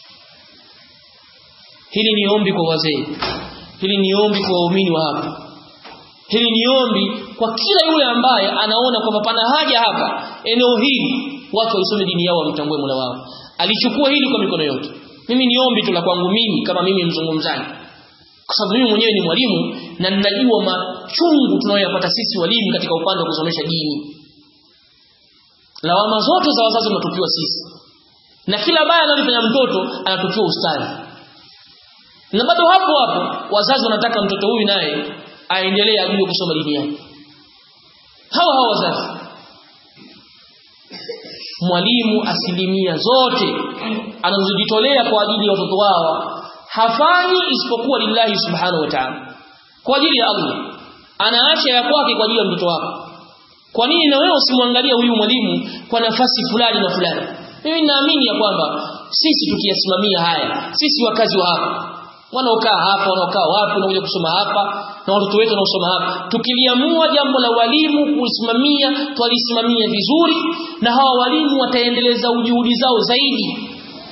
Hili ni ombi kwa wazee, hili ni ombi kwa waumini wa hapa, hili ni ombi kwa kila yule ambaye anaona kwamba pana haja hapa eneo hili watu waisome dini yao, wamtambue Mola wao. Alichukua hili kwa mikono yote. Mimi ni ombi tu la kwangu mimi kama mimi mzungumzaji, kwa sababu mimi mwenyewe ni mwalimu na ninajua machungu tunayoyapata sisi walimu katika upande wa kusomesha dini. Lawama zote za wazazi tunatupiwa sisi, na kila baya analifanya mtoto anatupiwa ustadi. Na bado hapo hapo wazazi wanataka mtoto huyu naye aendelee ajue kusoma dini yake. Hawa hawa wazazi mwalimu asilimia zote anazojitolea kwa ajili ya watoto wao hafanyi isipokuwa lillahi subhanahu wa ta'ala, kwa ajili ya Allah. Anaacha ya kwake kwa ajili ya mtoto wako. Kwa nini na wewe usimwangalie huyu mwalimu kwa nafasi fulani na fulani? Mimi naamini ya kwamba sisi tukiyasimamia haya, sisi wakazi wa hapa, wanaokaa hapa, wanaokaa wapi, wanakuja kusoma hapa na watoto wetu wanaosoma hapa, tukiliamua jambo la walimu kusimamia, twalisimamia vizuri, na hawa walimu wataendeleza juhudi zao zaidi.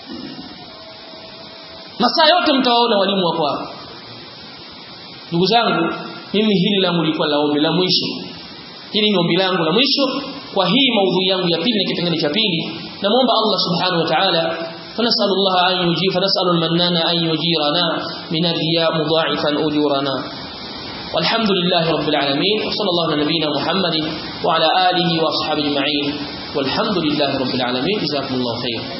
Masaa yote mtawaona walimu wako hapa. Ndugu zangu, mimi hili langu lilikuwa la ombi la mwisho. Hili ni ombi langu la mwisho kwa hii maudhui yangu ya pili na kipengele cha pili. Namuomba Allah subhanahu wa ta'ala, فنسأل الله أن يجير فنسأل المنان أن يجيرنا من الرياء مضاعفا أجورنا. والحمد لله رب العالمين، وصلى الله على نبينا محمد وعلى آله وأصحابه أجمعين، والحمد لله رب العالمين. جزاكم الله خير.